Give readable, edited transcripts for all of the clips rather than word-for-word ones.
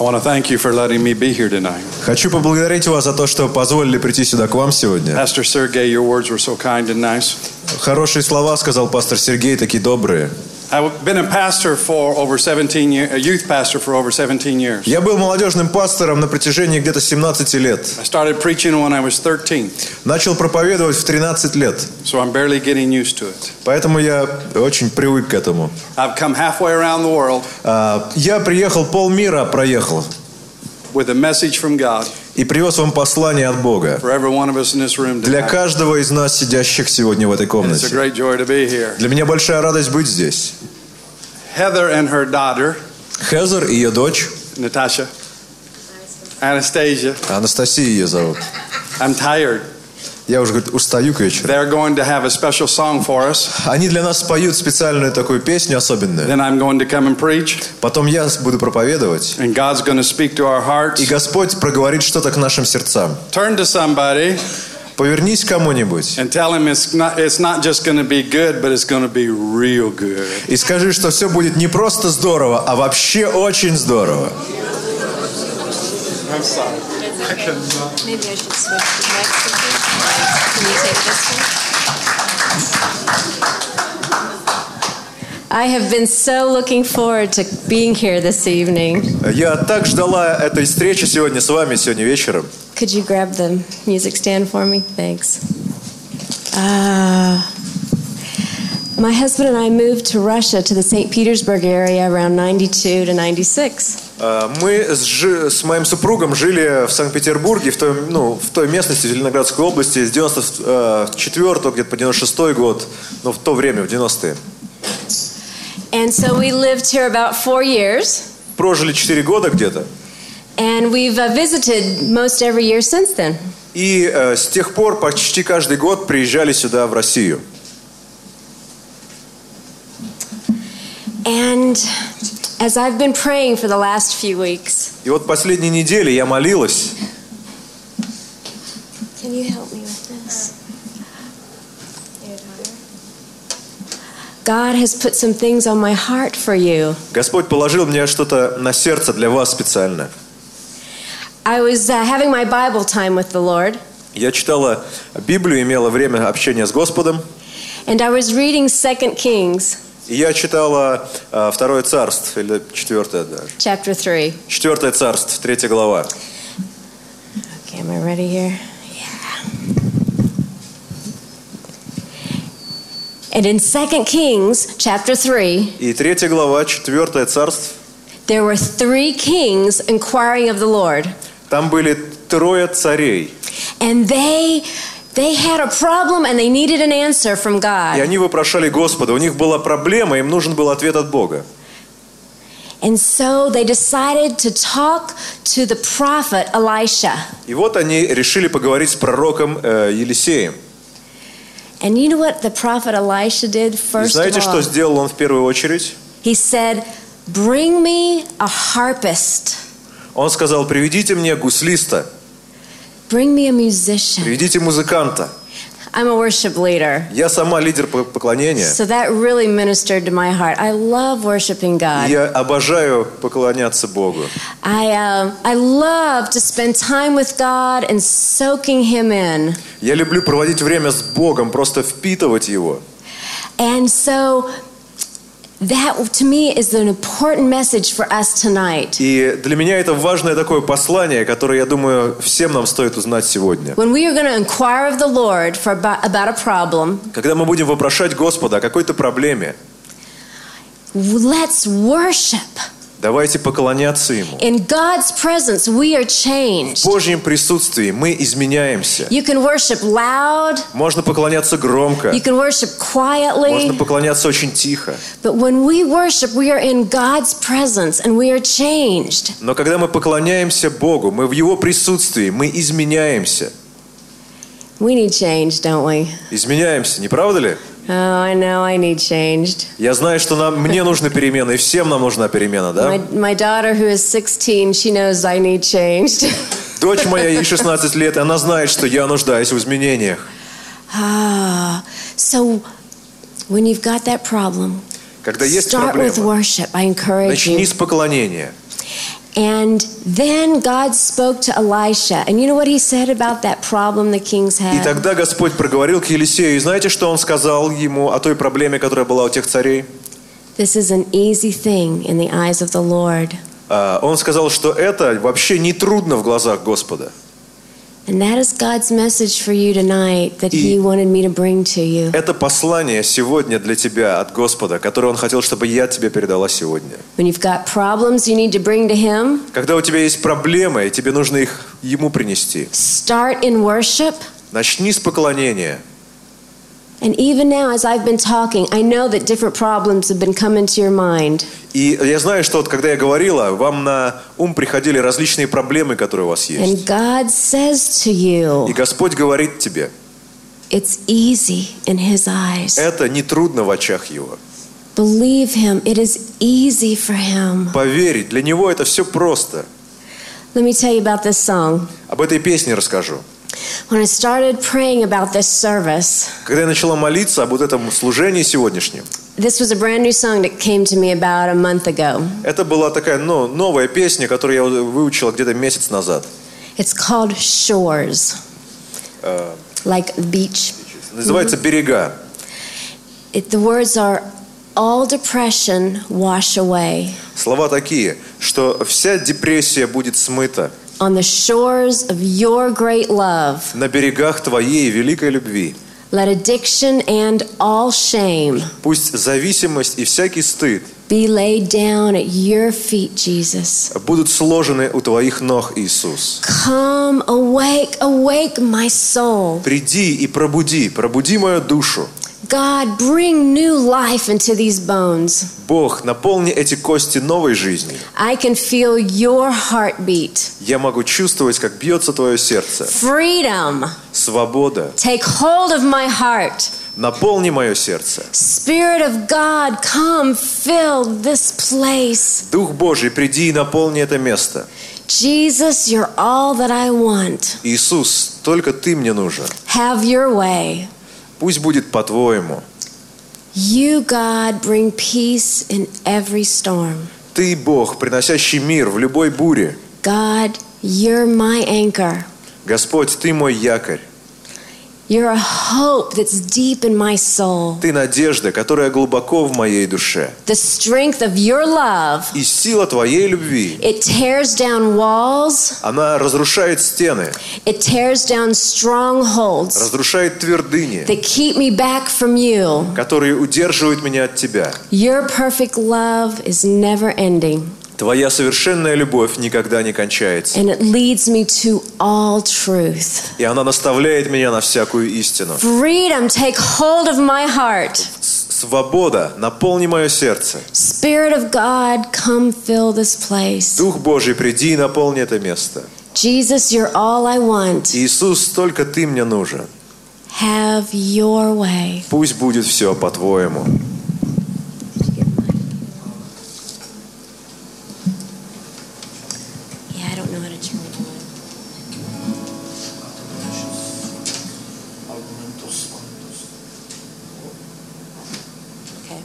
I want to thank you for letting me be here tonight. Хочу поблагодарить вас за то, что позволили прийти сюда к вам сегодня. Pastor Sergey, your words were so kind and nice. Хорошие слова сказал пастор Сергей, такие добрые. I've been a pastor for over 17 years, a youth pastor for over 17 years. Я был молодежным пастором на протяжении где-то 17 лет. I started preaching when I was 13. Начал проповедовать в 13 лет. So I'm barely getting used to it. Поэтому я очень привык к этому. I've come halfway around the world. Я приехал, полмира проехал. With a message from God. И привез вам послание от Бога. For every one of us in this room tonight. Для каждого из нас, сидящих сегодня в этой комнате. It's a great joy to be here. Для меня большая радость быть здесь. Heather and her daughter. Хезер и ее дочь. Natasha. Anastasia. Анастасия ее зовут. I'm tired. Я уже, говорит, устаю к вечеру. They're going to have a special song for us. Они для нас споют специальную такую песню особенную. Then I'm going to come and preach. Потом я буду проповедовать. And God's going to speak to our hearts. И Господь проговорит что-то к нашим сердцам. Turn to somebody. Повернись к кому-нибудь. And tell him it's not just going to be good, but it's going to be real good. И скажи, что все будет не просто здорово, а вообще очень здорово. I'm sorry. Maybe I should switch to next. Can you take this one? I have been so looking forward to being here this evening. Я так ждала этой встречи сегодня с вами, сегодня вечером. Could you grab the music stand for me? Thanks. My husband and I moved to Russia, to the St. Petersburg area around 92 to 96. Мы с моим супругом жили в Санкт-Петербурге, в той местности, в Зеленоградской области, с 94 где-то по 96 год, в то время, в 90-е. And so we lived here about 4 years. Прожили 4 года где-то. And we've visited most every year since then. И с тех пор почти каждый год приезжали сюда, в Россию. And as I've been praying for the last few weeks. И вот последние недели я молилась. Can you help me with this? God has put some things on my heart for you. Господь положил мне что-то на сердце для вас специально. I was having my Bible time with the Lord. Я читала Библию, имела время общения с Господом. And I was reading 2 Kings. И я читала Второе царство, или 4 даже. Chapter 3. 4 царство, 3 глава. Okay, am I ready here? Yeah. And in 2 Kings, chapter 3, И 3 глава, 4 царство. there were 3 kings inquiring of the Lord. Там были 3 царей. And they had a problem and they needed an answer from И God. они вопрошали Господа. У них была проблема, им нужен был ответ от Бога. And so they decided to talk to the prophet Elisha. И вот они решили поговорить с пророком Елисеем. And you know what the prophet Elisha did И first знаете, of что all? сделал он в первую очередь? He said, "Bring me a harpist. Он сказал: приведите мне гуслиста, Bring me a musician." приведите музыканта. I'm a worship leader. Я сама лидер поклонения. So that really ministered to my heart. I love worshiping God. Я обожаю поклоняться Богу. I love to spend time with God and soaking Him in. Я люблю проводить время с Богом, просто впитывать Его. And so that to me is an important message for us tonight. И для меня это важное такое послание, которое, я думаю, всем нам стоит узнать сегодня. When we are going to inquire of the Lord about a problem, Когда мы будем вопрошать Господа о какой-то проблеме, let's worship. давайте поклоняться Ему. In God's presence, we are В changed. Божьем присутствии мы изменяемся. You can worship loud. Можно поклоняться громко, You can worship можно quietly. поклоняться очень тихо. But when we worship, we are in God's presence and we are changed. Но когда мы поклоняемся Богу, мы в Его присутствии, мы изменяемся. We need change, don't we? Изменяемся, не правда ли? Oh, I know I need changed. Я знаю, что мне нужны перемены, и всем нам нужна перемена, да? My daughter, who is 16, she knows I need changed. Дочь моя, ей 16 лет, и она знает, что я нуждаюсь в изменениях. So when you've got that problem, Когда есть start with проблема, worship. I encourage начни you. с поклонения. And then God spoke to Elisha. And you know what he said about that problem the kings И had? тогда Господь проговорил к Елисею. И знаете, что Он сказал ему о той проблеме, которая была у тех царей? This is an easy thing in the eyes of the Lord. Он сказал, что это вообще не трудно в глазах Господа. And that is God's message for you tonight that He wanted me to bring to you. Это послание сегодня для тебя от Господа, которое Он хотел, чтобы я тебе передала сегодня. When you've got problems you need to bring to Him, Когда у тебя есть проблемы, и тебе нужно их Ему принести. start in worship. Начни с поклонения. And even now, as I've been talking, I know that different problems have been coming to your mind. И я знаю, что вот когда я говорила, вам на ум приходили различные проблемы, которые у вас есть. And God says to you, И Господь говорит тебе, it's easy in His eyes. это не трудно в очах Его. Believe Him. It is easy for Him. Поверь, для Него это все просто. Let me tell you about this song. Об этой песне расскажу. When I started praying about this service, Когда я начала молиться об вот этом служении сегодняшнем, this was a brand new song that came to me about a month ago. это была такая новая песня, которую я выучила где-то месяц назад. It's called Shores, like beach. Называется «Берега». The words are, all depression wash away. Слова такие, что вся депрессия будет смыта On the shores of your great love, на берегах Твоей великой любви. let addiction and all shame Пусть зависимость и всякий стыд be laid down at your feet, Jesus. будут сложены у Твоих ног, Иисус. Come, awake, awake my soul. Приди и пробуди мою душу. God, bring new life into these bones. Бог, наполни эти кости новой жизнью. I can feel your heartbeat. Я могу чувствовать, как бьется Твое сердце. Freedom. Свобода. Take hold of my heart. Наполни мое сердце. Spirit of God, come fill this place. Дух Божий, приди и наполни это место. Jesus, you're all that I want. Иисус, только Ты мне нужен. Have your way. Пусть будет по-Твоему. You, God, bring peace in every storm. Ты, Бог, приносящий мир в любой буре. God, you're my anchor. Господь, Ты мой якорь. You're a hope that's deep in my soul. Ты надежда, которая глубоко в моей душе. The strength of your love, И сила Твоей любви, it tears down walls, она разрушает стены, it tears down strongholds разрушает твердыни, that keep me back from you. которые удерживают меня от Тебя. Your perfect love is never ending, Твоя совершенная любовь никогда не кончается. and it leads me to all truth. И она наставляет меня на всякую истину. Freedom, take hold of my heart. Свобода, наполни мое сердце. Spirit of God, come fill this place. Дух Божий, приди и наполни это место. Jesus, you're all I want. Иисус, только Ты мне нужен. Have your way. Пусть будет все по-Твоему. Yeah, I don't know how to turn it on. Okay.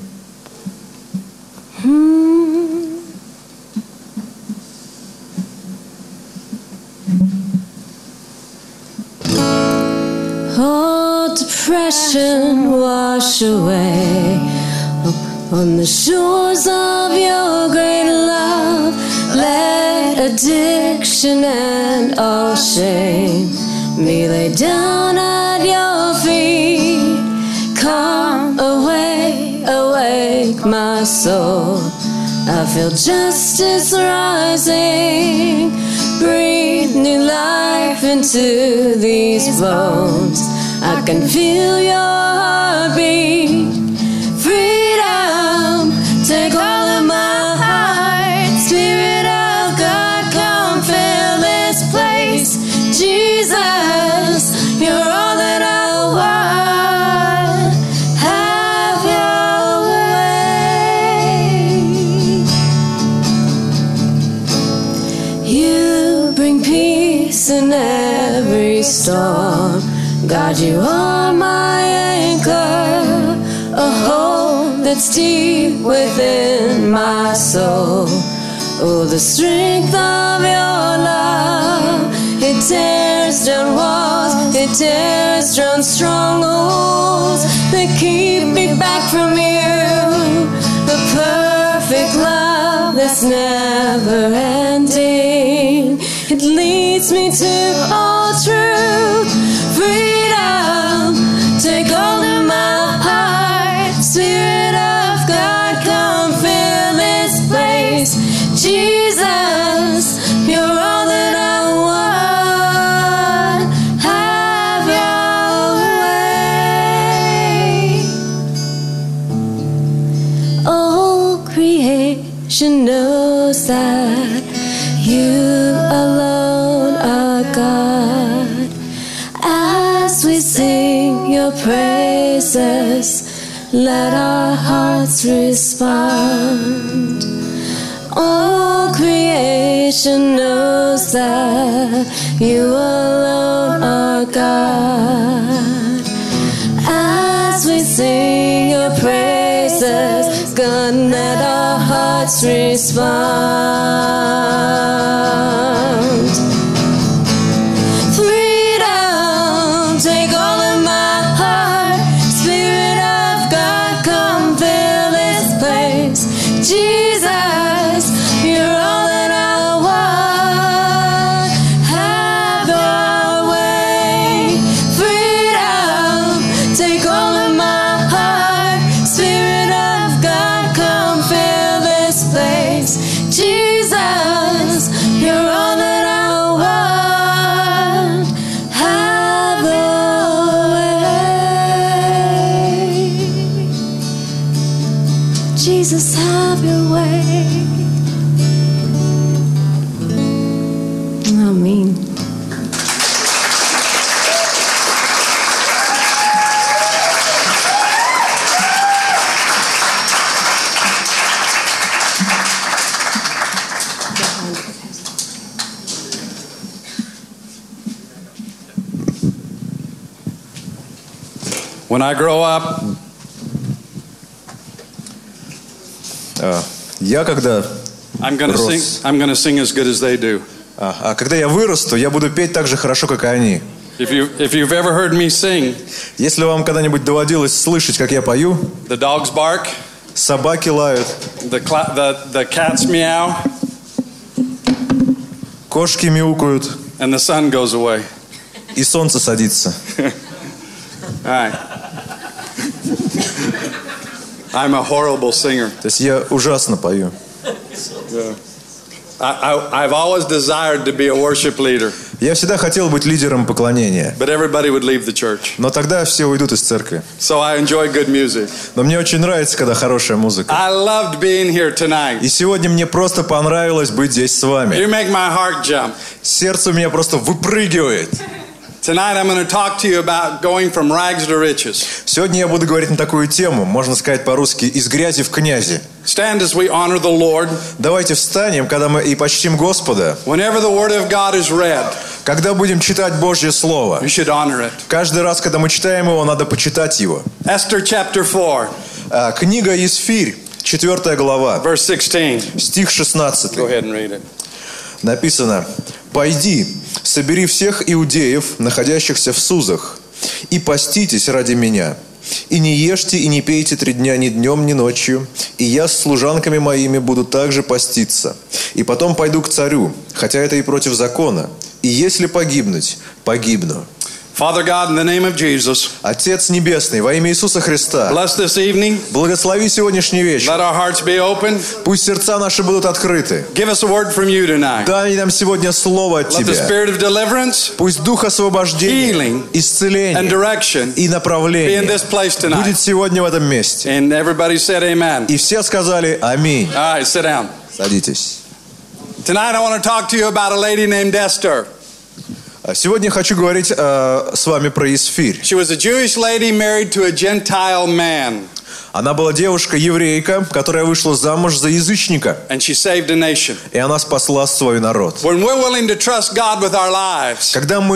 Oh, depression, wash away on the shores of your great love. Let addiction and all shame be laid down at your feet. Come away, awake my soul. I feel justice rising. Breathe new life into these bones. I can feel your heartbeat. Freedom, take all of my heart. Spirit of God, come fill this place. Jesus, you're all that I want. Have your way. You bring peace in every storm. God, you are my anchor, a hope that's deep within my soul. Oh, the strength of your love, it tears down walls, it tears down strongholds that keep me back from you. The perfect love that's never ending, it leads me to all truth, freedom. Take hold of my heart, Spirit of God, come fill this place. Jesus, you're all that I want. Have your way. All creation knows that you alone are God. As we sing your praises, let our hearts respond. All creation knows that you alone are God. As we sing your praises, God, let our hearts respond. Freedom, take all of my heart. Spirit of God, come fill this place. Jesus, you're all that I want. Have your way. Freedom, take all of my heart. Spirit of God, come fill this place. Jesus, you're all that I want. Have your way. Jesus, have your way. Amen. When I grow up, Я когда I'm going to sing as good as they do. когда я вырасту, я буду петь так же хорошо, как и они. If you've ever heard me sing, Если вам когда-нибудь доводилось слышать, как я пою, the dogs bark, собаки лают, the cats meow, кошки мяукают, and the sun goes away. и солнце садится. All right. I'm a horrible singer. То есть я ужасно пою. Yeah. I've always desired to be a worship leader, Я всегда хотел быть лидером поклонения, but everybody would leave the church. но тогда все уйдут из церкви. So I enjoy good music. Но мне очень нравится, когда хорошая музыка. I loved being here tonight. И сегодня мне просто понравилось быть здесь с вами. You make my heart jump. Сердце у меня просто выпрыгивает. Tonight I'm going to talk to you about going from rags to riches. Сегодня я буду говорить на такую тему, можно сказать по-русски, из грязи в князи. Stand as we honor the Lord. Давайте встанем, когда мы и почтим Господа. Whenever the Word of God is read, Когда будем читать Божье Слово, you should honor it. каждый раз, когда мы читаем его, надо почитать его. Esther chapter 4, Книга Исфирь, 4 глава, verse 16. стих 16. Go ahead and read it. Написано: «Пойди, собери всех иудеев, находящихся в Сузах, и поститесь ради меня. И не ешьте, и не пейте 3 дня ни днем, ни ночью. И я с служанками моими буду также поститься. И потом пойду к царю, хотя это и против закона. И если погибнуть, погибну». Father God, in the name of Jesus, Отец Небесный, во имя Иисуса Христа, bless this evening. благослови сегодняшний вечер. Let our hearts be open. Пусть сердца наши будут открыты. Give us a word from you tonight. Дай нам сегодня слово от Let the Тебя. spirit of deliverance Пусть дух освобождения, Healing and исцеления direction и be in направления this place будет tonight. сегодня в этом месте. And everybody said amen. И все сказали «Аминь». All right, sit down. Садитесь. Tonight I want to talk to you about a lady named Esther. Сегодня хочу говорить с вами про Исфирь. She was a Jewish lady married to a Gentile man. Она была девушка-еврейка, которая вышла замуж за язычника. And she saved a nation. И она спасла свой народ. When we're willing to trust God with our lives, Когда мы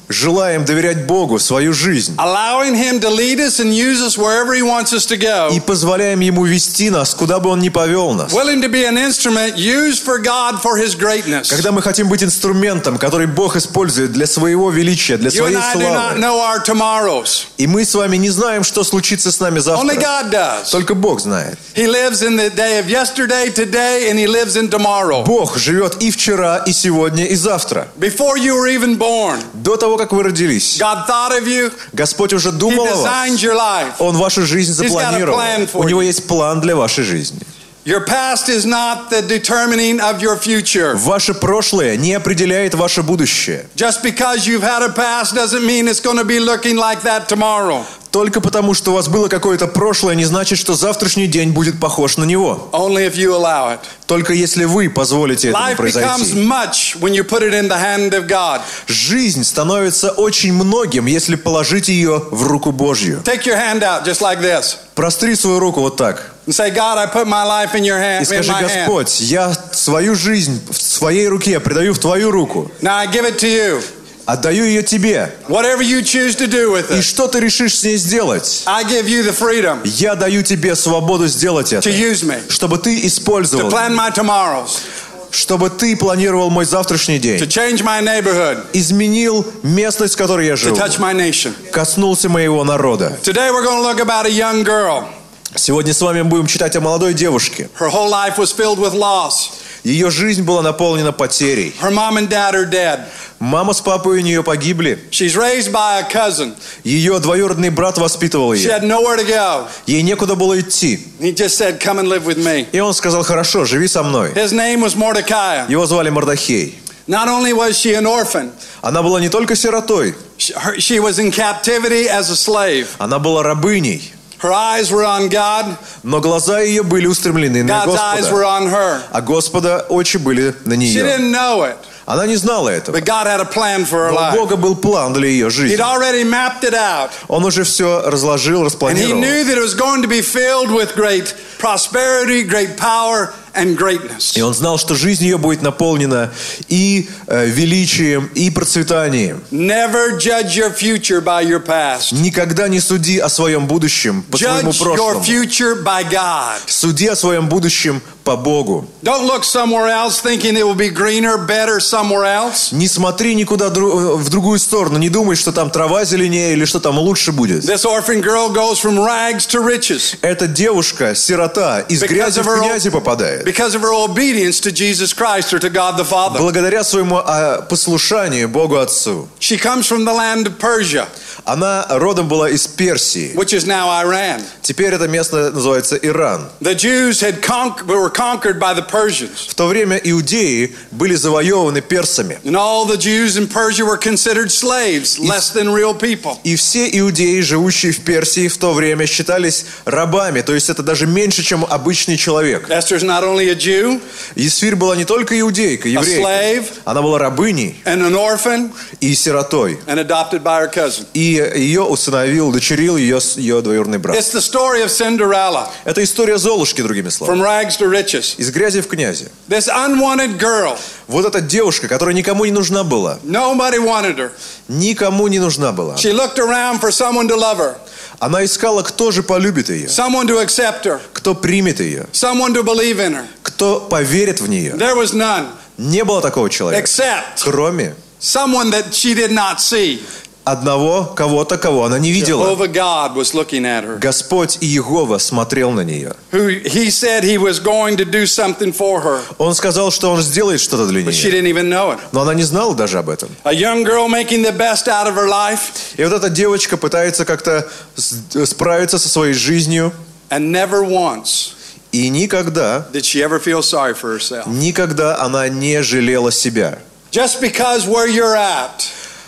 желаем доверять Богу свою жизнь allowing Him to lead us and use us wherever He wants us to go, и позволяем Ему вести нас, куда бы Он ни повел нас. willing to be an instrument used for God for His greatness. Когда мы хотим быть инструментом, который Бог использует для своего величия, для You своей and I do not славы. know our tomorrows. И мы с вами не знаем, что случится с нами Only завтра. God does. Только Бог знает. He lives in the day of yesterday, today, and He lives in tomorrow. Бог живет и вчера, и сегодня, и завтра. Before you were even born, До того, как вы родились, God thought of you. Господь уже He думал о вас. designed your life. Он вашу жизнь got a запланировал. plan for У Него you. есть план для вашей жизни. Your past is not the determining of your future. Ваше прошлое не определяет ваше будущее. Just because you've had a past doesn't mean it's going to be looking like that tomorrow. Только потому, что у вас было какое-то прошлое, не значит, что завтрашний день будет похож на него. Only if you allow it. Только если вы позволите этому Life becomes произойти. much when you put it in the hand of God. Жизнь становится очень многим, если положить ее в руку Божью. Take your hand out just like this Простри свою руку вот так and say, God, I put my life in your hand, и in скажи: my hand. Господь, я свою жизнь в своей руке предаю в Твою руку. Now I give it to you. Отдаю ее Тебе. Whatever you choose to do with И it, что ты решишь с ней сделать? I give you the freedom Я даю тебе свободу сделать это. to use me, Чтобы ты to использовал, plan my tomorrows, чтобы ты планировал мой завтрашний to день. change my neighborhood, Изменил местность, в которой я to живу. touch my nation. Коснулся моего народа. Today we're going to look about a young girl. Сегодня с вами будем читать о молодой девушке. Her whole life was filled with loss. Ее жизнь была наполнена потерей. Her mom and dad are dead. Мама с папой у нее погибли. She's raised by a cousin. Ее двоюродный брат воспитывал She ее. had nowhere to go. Ей некуда было идти. He just said, come and live with me. И он сказал: хорошо, живи со мной. His name was Mordecai. Его звали Мордахей. Not only was she an orphan, Она была не только сиротой, she was in captivity as a slave. она была рабыней. Her eyes were on God. Но глаза ее были устремлены на God's eyes were Господа. on her. А Господа очи были на She нее. didn't know it, Она не знала этого. but God had a plan for her Но у life. Бога был план для ее He'd жизни. already mapped it out. Он уже все разложил, And he распланировал. knew that it was going to be filled with great prosperity, great power, and greatness. И он знал, что жизнь ее будет наполнена и величием, и процветанием. Never judge your future by your past. Никогда не суди о своем будущем по своему Judge your прошлому. future by God. Суди о своем будущем по Богу. Don't look somewhere else thinking it will be greener, better somewhere else. Не смотри никуда в другую сторону. Не думай, что там трава зеленее или что там лучше будет. This orphan girl goes from rags to riches Эта девушка, сирота, из грязи в князи попадает. because of her obedience to Jesus Christ or to God the Father. Благодаря своему послушанию Богу Отцу. She comes from the land of Persia, Она родом была из Персии. which is now Iran. Теперь это место называется Иран. The Jews were conquered by the Persians. В то время иудеи были завоеваны персами. And all the Jews in Persia were considered slaves, less than real people. И все иудеи, живущие в Персии в то время, считались рабами. То есть это даже меньше, чем обычный человек. Esther's not only a Jew, Есфирь была не только иудейкой, a еврейкой. slave, Она была рабыней and an orphan, и сиротой. and adopted by her cousin. И ее усыновил, удочерил ее двоюродный брат. It's the story of Cinderella, Это история Золушки, другими from словами. rags to riches. Из грязи в князи. This unwanted girl, Вот эта девушка, которая никому не нужна была. nobody wanted her. Никому не нужна была. She looked around for someone to love her, Она искала, кто же полюбит ее, someone to accept her, кто примет ее, someone to believe in her. кто поверит в нее. There was none, Не было такого человека, except кроме someone that she did not see. одного кого-то, кого она не видела. Jehovah God was looking at her. Господь Иегова смотрел на нее. He said he was going to do something for her, Он сказал, что он сделает что-то для but she нее. didn't even know it. Но она не знала даже об этом. A young girl making the best out of her life И вот эта девочка пытается как-то справиться со своей жизнью. and never once И никогда, did she ever feel sorry for herself. никогда она не жалела себя. Just because where you're at,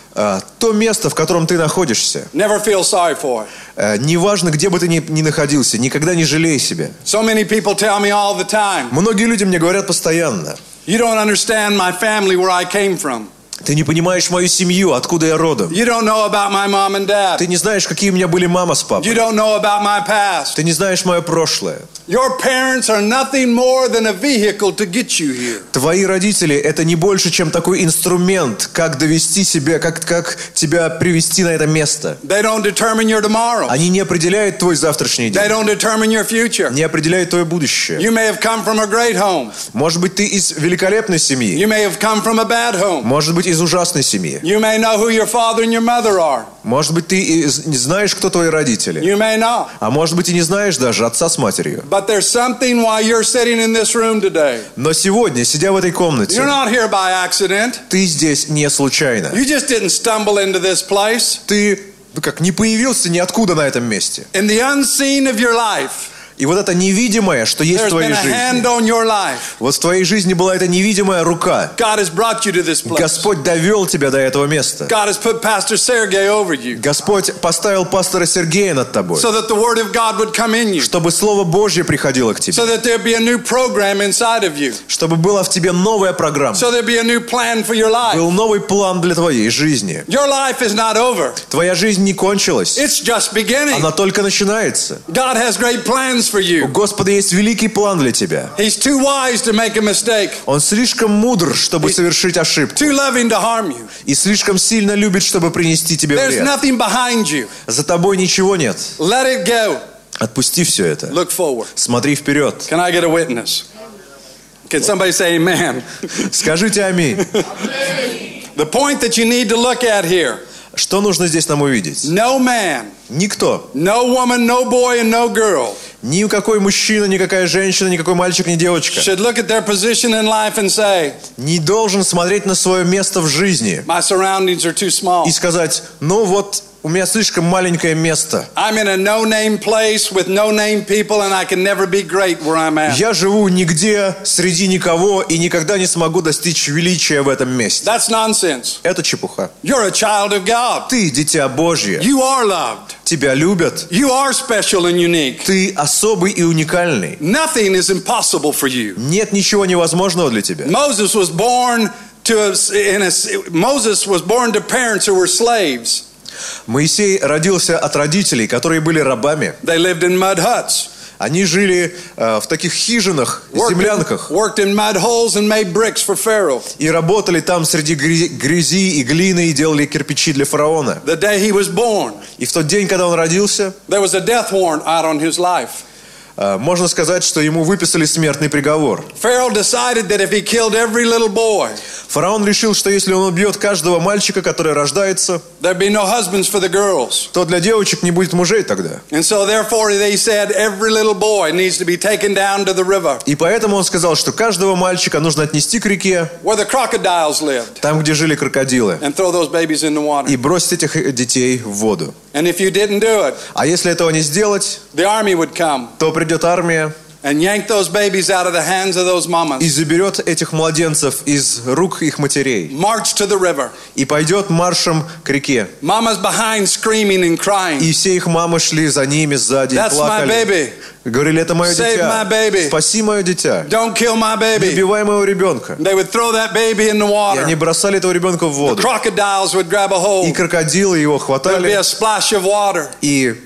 То место, в котором ты находишься, never feel sorry for it. неважно, где бы ты ни находился, никогда не жалей себя. So many people tell me all the time, Многие люди мне говорят постоянно: you don't understand my family where I came from. Ты не понимаешь мою семью, откуда я родом. You don't know about my mom and dad. Ты не знаешь, какие у меня были мама с You папой. don't know about my past. Ты не знаешь мое прошлое. Your parents are nothing more than a vehicle to get you here. Твои родители — это не больше, чем такой инструмент, как довести себя, как тебя привести на это место. They don't determine your tomorrow. Они не определяют твой завтрашний They день, don't determine your future. не определяют твое будущее. You may have come from a great home. Может быть, ты из великолепной семьи, You may have come from a bad home. может быть, из ужасной семьи. You may know who your father and your mother are. Может быть, ты не знаешь, кто твои родители. You may not. А может быть, и не знаешь даже отца с матерью. But there's something why you're sitting in this room today. Но сегодня, сидя в этой комнате, You're not here by accident. ты здесь не случайно. You just didn't stumble into this place. Ты не появился ниоткуда на этом месте. In the unseen of your life, И вот это невидимое, что есть в there's твоей been a hand жизни. on your life. Вот в твоей жизни была эта невидимая рука. God has brought you to this place. Господь довел тебя до этого места. God has put Pastor Sergey over you Господь поставил пастора Сергея над тобой, so that the Word of God would come in you, чтобы Слово Божье приходило к тебе, so that there'd be a new program inside of you, чтобы была в тебе новая программа, so there'd be a new plan for your life. был новый план для твоей жизни. Your life is not over. Твоя жизнь не кончилась, It's just beginning. она только начинается. God has great plans for У you. Господа есть великий план для тебя. He's too wise to make a mistake, Он слишком мудр, чтобы совершить ошибку, too loving to harm you. и слишком сильно любит, чтобы принести тебе There's вред. nothing behind you. За тобой ничего нет. Let it go. Отпусти все это. Look forward. Смотри вперед. Can I get a witness? Can somebody say amen? Скажите аминь. The point that you need to look at here. Что нужно здесь нам увидеть? No man, Никто. no woman, no boy, and no girl Никакой мужчина, никакая женщина, никакой мальчик, ни девочка should look at their position in life and say, не должен смотреть на свое место в жизни my surroundings are too small. и сказать: ну вот, у меня слишком маленькое место. I'm in a no-name place with no-name people and I can never be great where I'm at. Я живу нигде, среди никого, и никогда не смогу достичь величия в этом месте. That's nonsense. Это чепуха. You're a child of God. Ты дитя Божье. You are loved. Тебя любят. You are special and unique. Ты особый и уникальный. Nothing is impossible for you. Нет ничего невозможного для тебя. Moses was born to parents who were slaves. Моисей родился от родителей, которые были рабами. They lived in mud huts. Они жили в таких хижинах, землянках. Worked in mud holes and made bricks for Pharaoh. И работали там среди грязи и глины и делали кирпичи для фараона. The day he was born, И в тот день, когда он родился, there was a death warrant out on his life. можно сказать, что ему выписали смертный приговор. Pharaoh decided that if he killed every little boy, Фараон решил, что если он убьет каждого мальчика, который рождается, there'd be no husbands for the girls. то для девочек не будет мужей тогда. And so therefore they said every little boy needs to be taken down to the river И поэтому он сказал, что каждого мальчика нужно отнести к реке, where the crocodiles lived там, где жили крокодилы, and throw those babies in the water. и бросить этих детей в воду. And if you didn't do it, А если этого не сделать, the army would come то придет армия and yank those babies out of the hands of those и mamas. заберет этих младенцев из рук их матерей March to the river. и пойдет маршем к реке. Mamas behind screaming and crying. И все их мамы шли за ними сзади и That's my плакали. baby. Говорили: это мое Save дитя. my baby. Спаси мое дитя. Don't kill my Не baby. убивай моего ребенка. They would throw that baby in the И water. они бросали этого ребенка в воду. Crocodiles would grab a И hold. крокодилы его There'd be хватали. a splash of water, И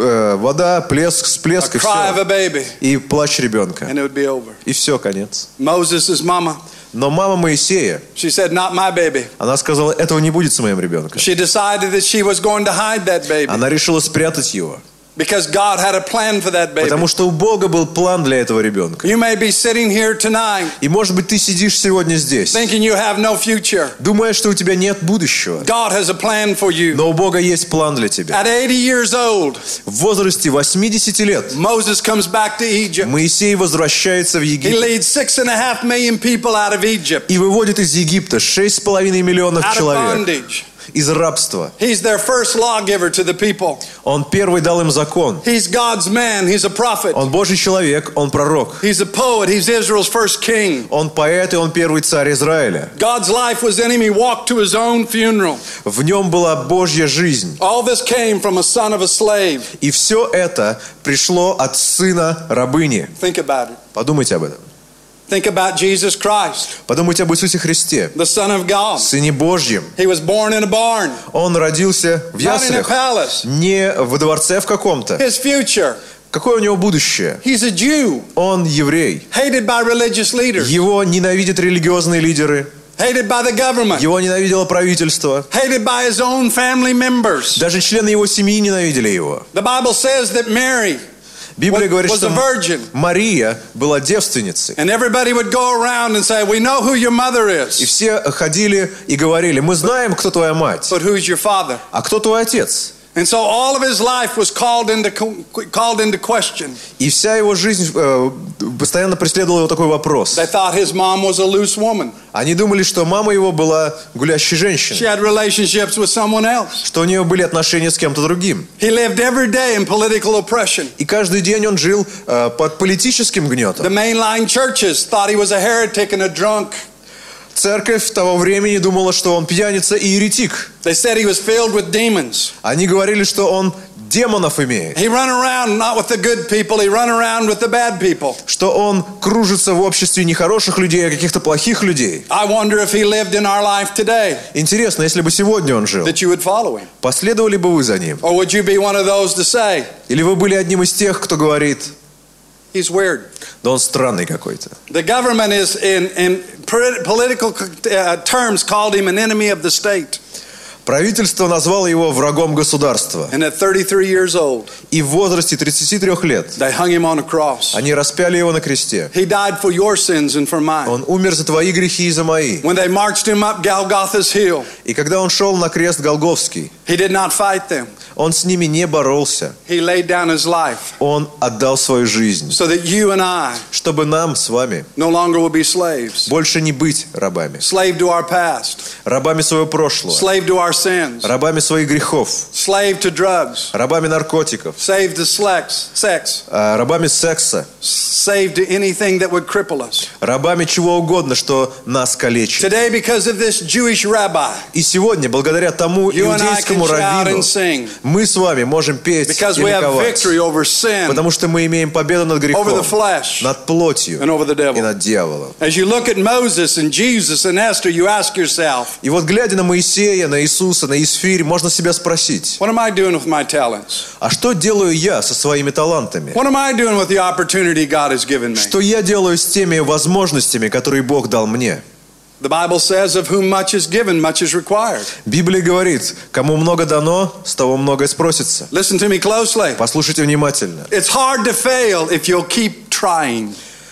вода, всплеск, a и cry of все. a baby, И плач ребенка. and it would be over. И все, конец. Moses' mama, Но мама Моисея, she said, not my baby. она сказала: этого не будет с моим ребенком. She decided that she was going to hide that baby Она решила спрятать его. because God had a plan for that baby. Потому что у Бога был план для этого ребенка. You may be sitting here tonight И может быть ты сидишь сегодня здесь, thinking you have no future. думая, что у тебя нет будущего. God has a plan for you. Но у Бога есть план для тебя. At 80 years old, В возрасте 80 лет Moses comes back to Egypt. Моисей возвращается в He Египет leads 6.5 million people out of Egypt, и выводит из Египта 6,5 миллионов out of человек bondage. из рабства. He's their first lawgiver to the people. Он первый дал им закон. He's God's man. He's a prophet. Он Божий человек, он пророк. He's a poet. He's Israel's first king. Он поэт, и он первый царь Израиля. God's life was in him. He walked to his own funeral. В нем была Божья жизнь. All this came from a son of a slave. И все это пришло от сына рабыни. Think about it. Подумайте об этом. Think about Jesus Christ, Подумайте об Иисусе Христе, the Son of God. Сыне Божьем. He was born in a barn, Он родился в not in a яслях, palace. не в дворце в каком-то. His future, Какое у него будущее? he's a Jew, Он еврей. hated by religious leaders, Его ненавидят религиозные лидеры. hated by the government, Его ненавидело правительство. hated by his own family members. Даже члены его семьи ненавидели его. The Bible says that Mary Библия говорит, was что a virgin. Мария была девственницей. And everybody would go around and say, we know who your mother И is, все ходили и говорили: мы знаем, кто твоя мать, but who's your father? а кто твой отец. And so all of his life was called into question. И вся его жизнь постоянно преследовала его такой вопрос. They thought his mom was a loose woman. Они думали, что мама его была гулящей She женщиной, had relationships with someone else. что у нее были отношения с кем-то другим. He lived every day in political oppression. И каждый день он жил под политическим The гнетом. mainline churches thought he was a heretic and a drunk. Церковь того времени думала, что он пьяница и еретик. They said he was filled with demons. Они говорили, что он демонов имеет, He run around not with the good people, he run around with the bad people. что он кружится в обществе не хороших людей, а каких-то плохих людей. I wonder if he lived in our life today, Интересно, если бы сегодня он жил, that you would follow him. последовали бы вы за ним? Or would you be one of those to say, Или вы были одним из тех, кто говорит: he's weird? да он странный какой-то? The government is in political terms called him an enemy of the state. Правительство назвало его врагом государства. And at 33 years old, И в возрасте 33 лет they hung him on a cross. они распяли его на кресте. He died for your sins and for mine. Он умер за твои грехи и за мои. When they marched him up Golgotha's hill, И когда он шел на крест Голгофский, he did not fight them. он с ними не боролся. He laid down his life Он отдал свою жизнь, so that you and I чтобы нам с вами no longer will be slaves. больше не быть рабами. Slave to our past, Рабами своего прошлого, slave to our sins, рабами своих грехов, slave to drugs, рабами наркотиков, slave to sex, рабами секса, slave to anything that would cripple us. рабами чего угодно, что нас калечит. Today, because of this Jewish rabbi, И сегодня, благодаря тому you and I can иудейскому shout раввину, and sing мы с вами можем петь because и we have ликовать, victory over sin, потому что мы имеем победу над over the грехом, flesh, над плотью and over the и devil. над дьяволом. As you look at Moses and Jesus and Esther, you ask yourself, И вот глядя на Моисея, на Иисуса, на Исфирь, можно себя спросить: what am I doing with my talents? а что делаю я со своими талантами? What am I doing with the opportunity God has given me? Что я делаю с теми возможностями, которые Бог дал мне? The Bible says, of whom much is given, much is required. Библия говорит: кому много дано, с того многое спросится. Listen to me closely. Послушайте внимательно. It's hard to fail if you'll keep trying.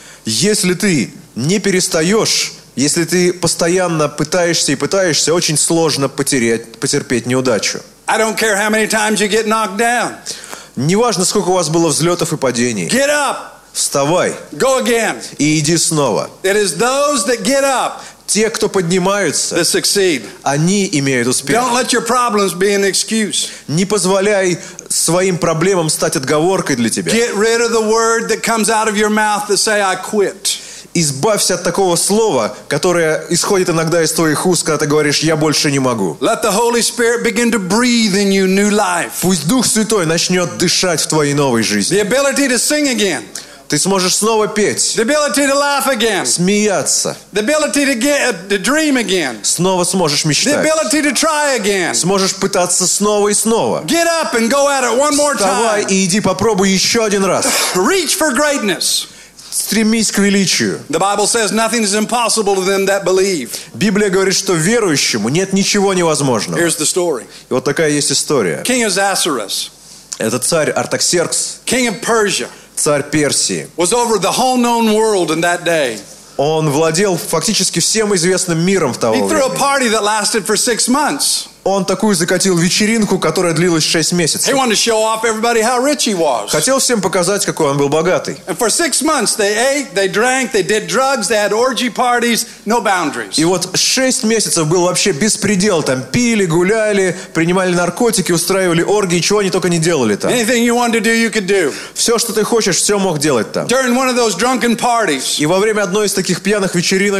Если ты не перестаешь, если ты постоянно пытаешься и пытаешься, очень сложно потерпеть неудачу. I don't care how many times you get knocked down. Неважно, сколько у вас было взлетов и падений. Get up. Вставай Go again. и иди снова. It is those that get up Те, кто поднимаются, that succeed. они имеют успех. Don't let your problems be an excuse. Не позволяй своим проблемам стать отговоркой для тебя. Get rid of the word that comes out of your mouth that say, I quit. Избавься от такого слова, которое исходит иногда из твоих уст, когда ты говоришь: я больше не могу. Let the Holy Spirit begin to breathe in you new life. Пусть Дух Святой начнет дышать в твоей новой жизни. The ability to sing again. Ты сможешь снова петь, The ability to laugh again. смеяться, The ability to dream again. снова сможешь The мечтать, ability to try again. сможешь пытаться снова и снова. Get up and go at it one more Вставай time. и иди попробуй еще один раз. Reach for greatness. Стремись к величию. The Bible says nothing is impossible to them that believe. Библия говорит, что верующему нет ничего невозможного. Here's the story. И вот такая есть история. King Ahasuerus, Это царь Артаксеркс, king of Persia, царь Персии. was over the whole known world in that day. Он владел фактически всем известным миром в того He threw a времени. party that lasted for 6 months. Он такую закатил вечеринку, которая длилась 6 He месяцев. wanted to show off everybody how rich he was. Хотел всем показать, какой он был богатый. And for 6 months they ate, they drank, they did drugs, they had orgy parties, no boundaries. И вот 6 месяцев был вообще беспредел. Там пили, гуляли, принимали наркотики, устраивали оргии, чего они только не делали там. Anything you wanted to do, you could do. Все, что ты хочешь, все мог делать там. During one of those drunken parties, И во время одной из таких пьяных вечеринок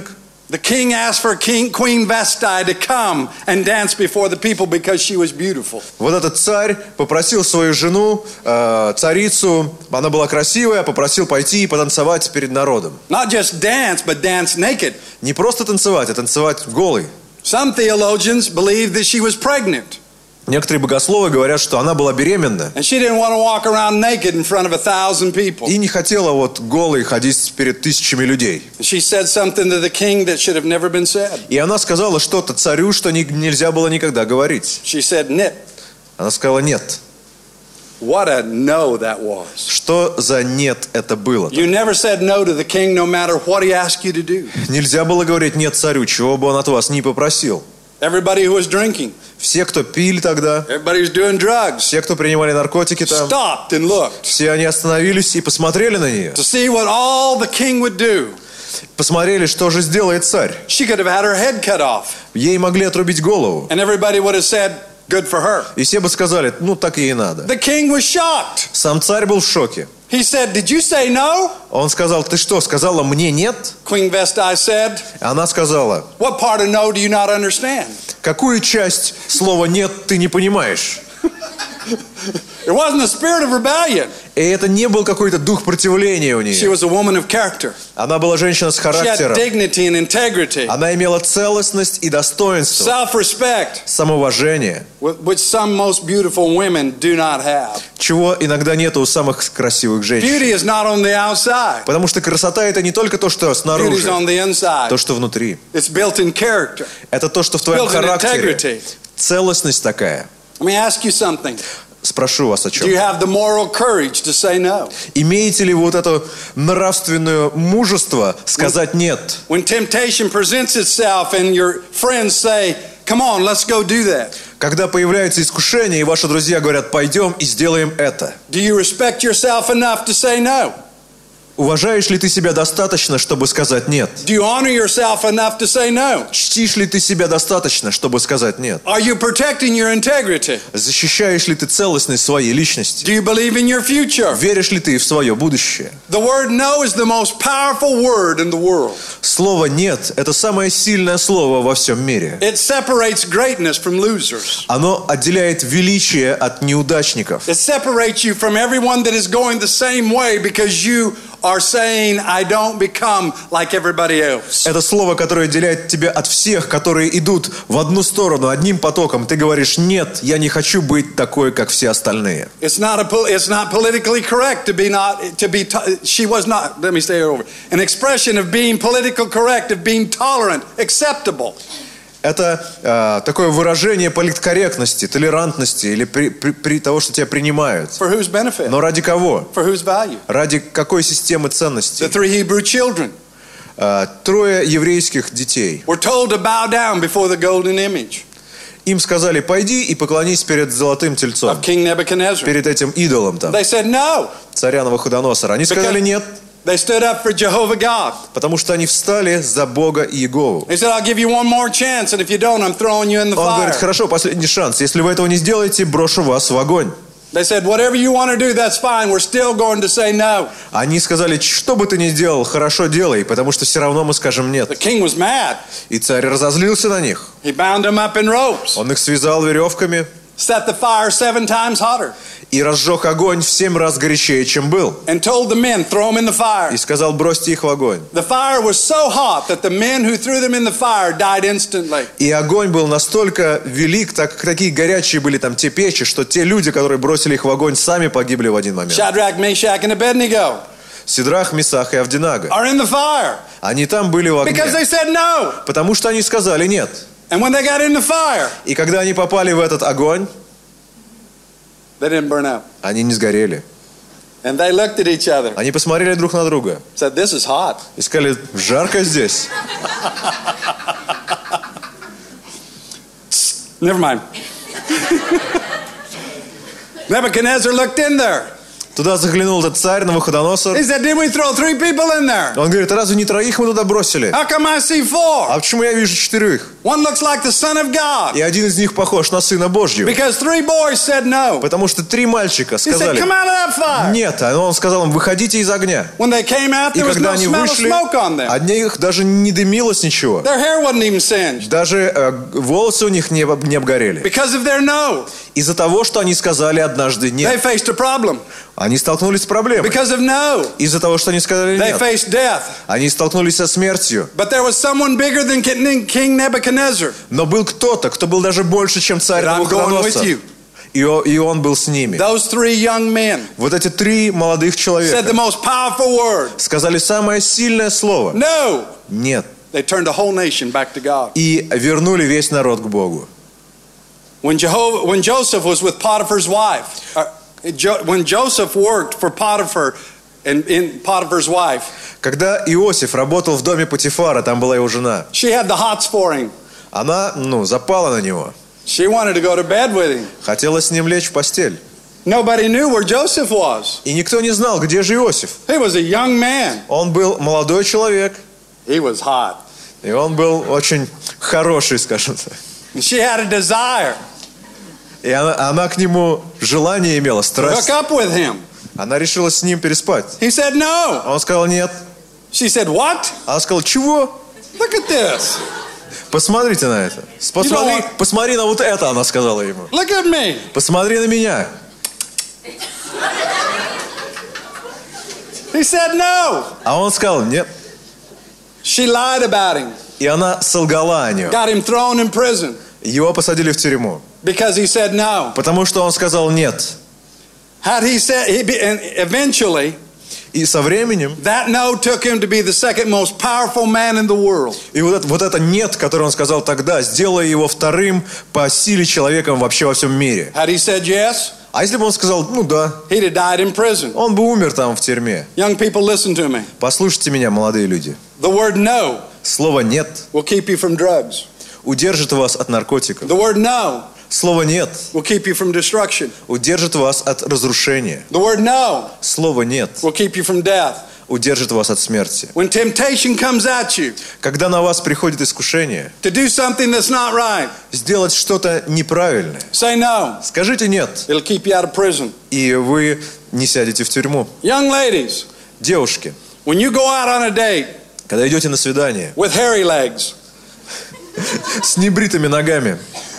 The king asked for Queen Vashti to come and dance before the people because she was beautiful. Вот этот царь попросил свою жену, царицу, она была красивая, попросил пойти и потанцевать перед народом. Not just dance, but dance naked. Не просто танцевать, а танцевать голой. Some theologians believe that she was pregnant. Некоторые богословы говорят, что она была беременна. And she didn't want to walk around naked in front of 1,000 people. И не хотела вот голой ходить перед тысячами людей. She said something to the king that should have never been said. И она сказала что-то царю, что нельзя было никогда говорить. She said, "Nit." Она сказала «нет». What a no that was. Что за «нет» это было? You never said no to the king no matter what he asked you to do. Нельзя было говорить «нет» царю, чего бы он от вас ни попросил. Everybody who was drinking, Все, кто пили тогда, everybody who was doing drugs, все, кто принимали наркотики там, stopped and looked все они остановились и посмотрели на нее. to see what all the king would do. Посмотрели, что же сделает царь. She could have had her head cut off, Ей могли отрубить голову. and everybody would have said, "Good for her." И все бы сказали, ну так ей и надо. The king was shocked. Сам царь был в шоке. He said, "Did you say no?" Он сказал, ты что, сказала мне нет? Queen Vashti said, Она сказала, "What part of no do you not understand?" какую часть слова нет ты не понимаешь? It wasn't a spirit of rebellion. И это не был какой-то дух противления у She нее. was a woman of character. Она была женщина с She had характером. dignity and integrity, Она имела целостность и достоинство, self-respect, самоуважение, which some most beautiful women do not have. чего иногда нет у самых красивых женщин. Beauty is not on the outside. Потому что красота это не только то, что Beauty is снаружи, on the inside. то, что внутри. It's built in character. Это то, что в твоем Built in характере. integrity. Целостность такая. Let me ask you something. Спрошу вас о Do you чем. have the moral courage to say no? Имеете ли вы вот это нравственное мужество сказать нет? When temptation presents itself and your friends say, "Come on, let's go do that." Когда появляется искушение, и ваши друзья говорят, пойдем и сделаем это. Do you respect yourself enough to say no? Уважаешь ли ты себя достаточно, чтобы сказать нет? Do you honor yourself enough to say no? Чтишь ли ты себя достаточно, чтобы сказать нет? Are you protecting your integrity? Защищаешь ли ты целостность своей личности? Do you believe in your future? Веришь ли ты в свое будущее? The word no is the most powerful word in the world. Слово «нет» – это самое сильное слово во всем мире. It separates greatness from losers. Оно отделяет величие от неудачников. It separates you from everyone that is going the same way because you are saying, "I don't become like everybody else." Это слово, которое отделяет тебя от всех, которые идут в одну сторону, одним потоком. Ты говоришь, нет, я не хочу быть такой, как все остальные. It's not politically correct to be she was not, let me say it over, an expression of being political correct, of being tolerant, acceptable. Это такое выражение политкорректности, толерантности или при того, что тебя принимают. For whose benefit? Но ради кого? For whose value? Ради какой системы ценностей? The 3 Hebrew children 3 еврейских детей. were told to bow down before the golden image Им сказали, пойди и поклонись перед золотым тельцом, of King Nebuchadnezzar. перед этим идолом там, They said no. царя Навуходоносора. Они сказали нет, They stood up for Jehovah God. потому что они встали за Бога Иегову. He said, "I'll give you one more chance, and if you don't, I'm throwing you in the Он говорит, fire." хорошо, последний шанс. Если вы этого не сделаете, брошу вас в огонь. They said, "Whatever you want to do, that's fine. We're still going to say no." Они сказали, что бы ты ни сделал, хорошо делай, потому что все равно мы скажем нет. The king was mad. И царь разозлился на них. He bound them up in ropes, Он их связал веревками set the fire 7 times hotter, и разжег огонь в 7 раз горячее, чем был. and told the men, "Throw them in the fire." И сказал, бросьте их в огонь. The fire was so hot that the men who threw them in the fire died instantly. И огонь был настолько велик, такие горячие были там те печи, что те люди, которые бросили их в огонь, сами погибли в один момент. Shadrach, Meshach, and Abednego Сидрах, Месах и Авдинага. are in the fire Они там были в because they огне, said no. потому что они сказали нет. And when they got in the fire, И когда они попали в этот огонь, they didn't burn up. они не сгорели. And they looked at each other, Они посмотрели друг на друга said, "This is hot." и сказали, жарко здесь. Never mind. Nebuchadnezzar looked in there. Туда заглянул этот царь, Навуходоносор. He said, did we throw 3 people in there? Он говорит, разве не 3 мы туда бросили? How come I see 4? А почему я вижу 4? One looks like the Son of God. И один из них похож на Сына Божьего. Because 3 boys said no. Потому что 3 мальчика He said, сказали come out of that fire. нет. А он сказал им, выходите из огня. When they came out, И there was когда no они smell of вышли, smoke on them. от них даже не дымилось ничего. Their hair wasn't even singed. Даже волосы у них не обгорели. Because of their no. Из-за того, что они сказали однажды They нет. faced a problem. Они столкнулись с проблемой. Because of no. Из-за того, что они сказали They нет. faced death. Они столкнулись со смертью. But there was someone bigger than King Nebuchadnezzar. Но был кто-то, кто был даже больше, чем царь I'm going with Навуходоносор. you. И он был с ними. Those 3 young men Вот эти 3 молодых said человека the most powerful word. сказали самое сильное слово. No. Нет. They turned a whole nation back to God. И вернули весь народ к Богу. When Joseph was with Potiphar's wife, when Joseph worked for Potiphar and in Potiphar's wife, Когда Иосиф работал в доме Потифара, там была его жена. she had the hots for him. Она, запала на него. She wanted to go to bed with him. Хотела с ним лечь в постель. Nobody knew where Joseph was. И никто не знал, где же Иосиф. He was a young man. Он был молодой человек. He was hot. И он был очень хороший, скажем так. And she had a desire И она к нему желание имела, to страсть. hook up with him. Она решила с ним переспать. He said no. А он сказал нет. She said, what? Она сказала, чего? Look at this. Посмотрите на это. Посмотри на вот это, она сказала ему. Look at me. Посмотри на меня. He said no. А он сказал нет. She lied about him. И она солгала о нем. Got him thrown in prison Его посадили в тюрьму. because he said no. Потому что он сказал нет. Had he said, and eventually, И со временем, that no took him to be the second most powerful man in the world. и вот это нет, которое он сказал тогда, сделало его вторым по силе человеком вообще во всем мире. Had he said yes, А если бы он сказал, да, he'd have died in prison. он бы умер там в тюрьме. Young people, listen to me. Послушайте меня, молодые люди. The word no Слово «нет» will keep you from drugs. удержит вас от наркотиков. The word no Слово «нет» will keep you from destruction. удержит вас от разрушения. The word no Слово «нет» will keep you from death. удержит вас от смерти. When temptation comes at you Когда на вас приходит искушение to do something that's not right, сделать что-то неправильное, say no. скажите «нет», It'll keep you out of prison. и вы не сядете в тюрьму. Young ladies, Девушки, when you go out on a date когда идете на свидание with hairy legs, с небритыми ногами,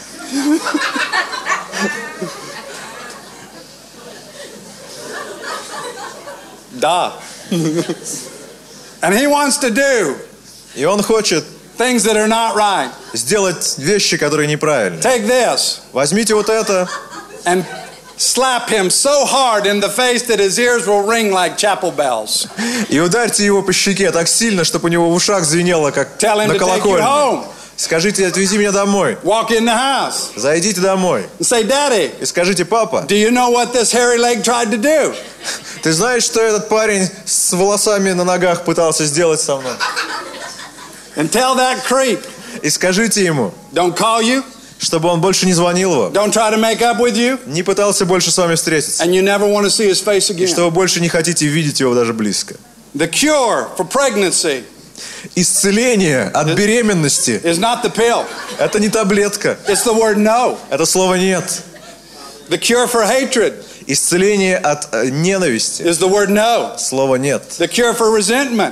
da. And he wants to do и он хочет things that are not right. сделать вещи, которые неправильные. Take this Возьмите вот это and slap him so hard in the face that his ears will ring like chapel bells. и ударьте его по щеке так сильно, чтобы у него в ушах звенело, как Tell him на to take you колокольне. home. Скажите, отвези меня домой. Walk in the house Зайдите домой. and say, Daddy, И скажите, папа, do you know what this hairy leg tried to do? ты знаешь, что этот парень с волосами на ногах пытался сделать со мной? And tell that creep, И скажите ему, don't call you, чтобы он больше не звонил вам, don't try to make up with you, не пытался больше с вами встретиться, and you never want to see his face и again. что вы больше не хотите видеть его даже близко. The cure for pregnancy Исцеление от беременности is not the pill. – это не таблетка, It's the word no. это слово «нет». The cure for hatred Исцеление от ненависти is the word no. – слово «нет». The cure for resentment,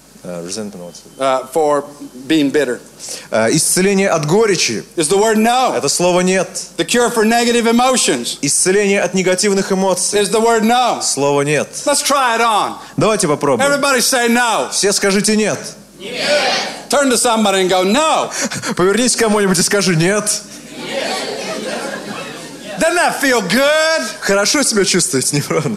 for being bitter, Исцеление от горечи is the word – no. это слово «нет». The cure for negative emotions Исцеление от негативных эмоций is the word no. – слово «нет». Let's try it on. Давайте попробуем. Everybody say no. Все скажите «нет». Turn to somebody and go, no. Повернись к кому-нибудь и скажи «нет». Doesn't that feel good? Хорошо себя чувствуете, не правда?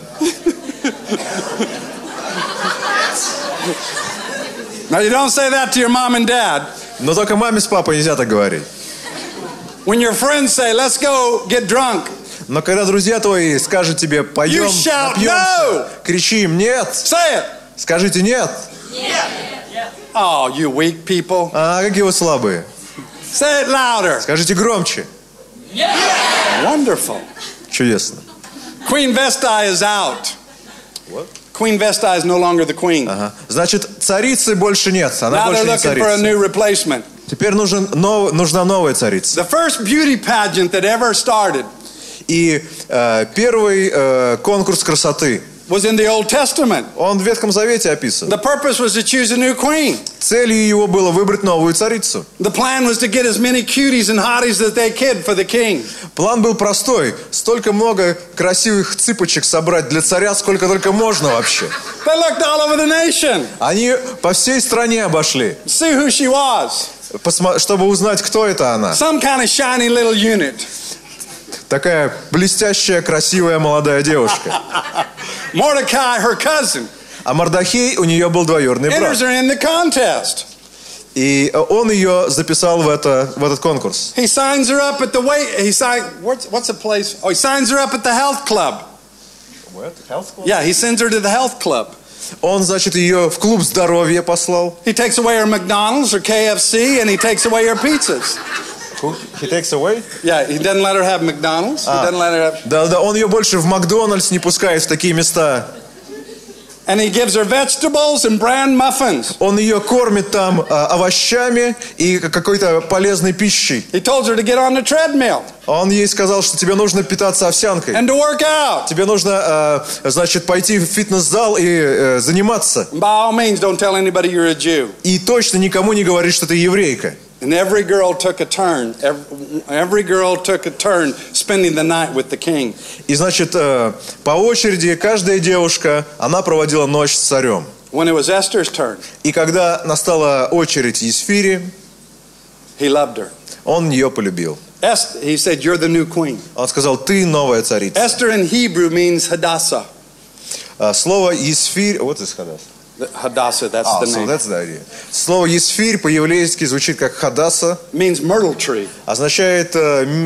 Now you don't say that to your mom and dad. Но только маме с папой нельзя так говорить. When your friends say, let's go get drunk, Но когда друзья твои скажут тебе «пойдем, You shout напьемся», no. кричи им «нет». say it. Скажите «нет». Oh, you weak people. А какие вы слабые? Say it louder. Скажите громче. Wonderful. Чудесно. Queen Vesta is out. Queen Vesta is no longer the queen. Ага. Значит, царицы больше нет. Она Now they're больше не looking for a царица. new replacement. Теперь нужна новая царица. The first beauty pageant that ever started И первый конкурс красоты, was in the Old Testament. он в Ветхом Завете описан. The purpose was to choose a new queen. Целью его было выбрать новую царицу. The plan was to get as many cuties and hotties as they could for the king. План был простой. Столько много красивых цыпочек собрать для царя, сколько только можно вообще. They looked all over the nation Они по всей стране обошли, to see who she was. чтобы узнать, кто это она. Some kind of shiny little unit. Такая блестящая, красивая молодая девушка. Mordecai, her cousin, А Мардохей, у нее был двоюродный enters брат. her in the contest. И он ее записал в этот конкурс. He signs her up at the what's the place? Oh, he signs her up at the health club. Yeah, he sends her to the health club. Он, значит, ее в клуб здоровья послал. He takes away her McDonald's or KFC, and he takes away her pizzas. He takes away? Yeah, he doesn't let her have McDonald's. He doesn't let her have... Да, он ее больше в Макдональдс не пускает, в такие места. And he gives her vegetables and bran muffins. Он ее кормит там овощами и какой-то полезной пищей. He told her to get on the treadmill Он ей сказал, что тебе нужно питаться овсянкой. and to work out. Тебе нужно, значит, пойти в фитнес-зал и заниматься. And by all means, don't tell anybody you're a Jew. И точно никому не говори, что ты еврейка. And every girl took a turn. Every girl took a turn spending the night with the king. И, значит, по очереди каждая девушка, она проводила ночь с царем. When it was Esther's turn, И когда настала очередь Есфири, he loved her. он ее полюбил. He said, "You're the new queen." Он сказал, ты новая царица. Esther in Hebrew means Hadassah. Слово Есфирь, вот из Хадас. Hadassah, that's the So name. that's the idea. Слово Есфирь по-еврейски звучит как Хадаса, Means myrtle tree. означает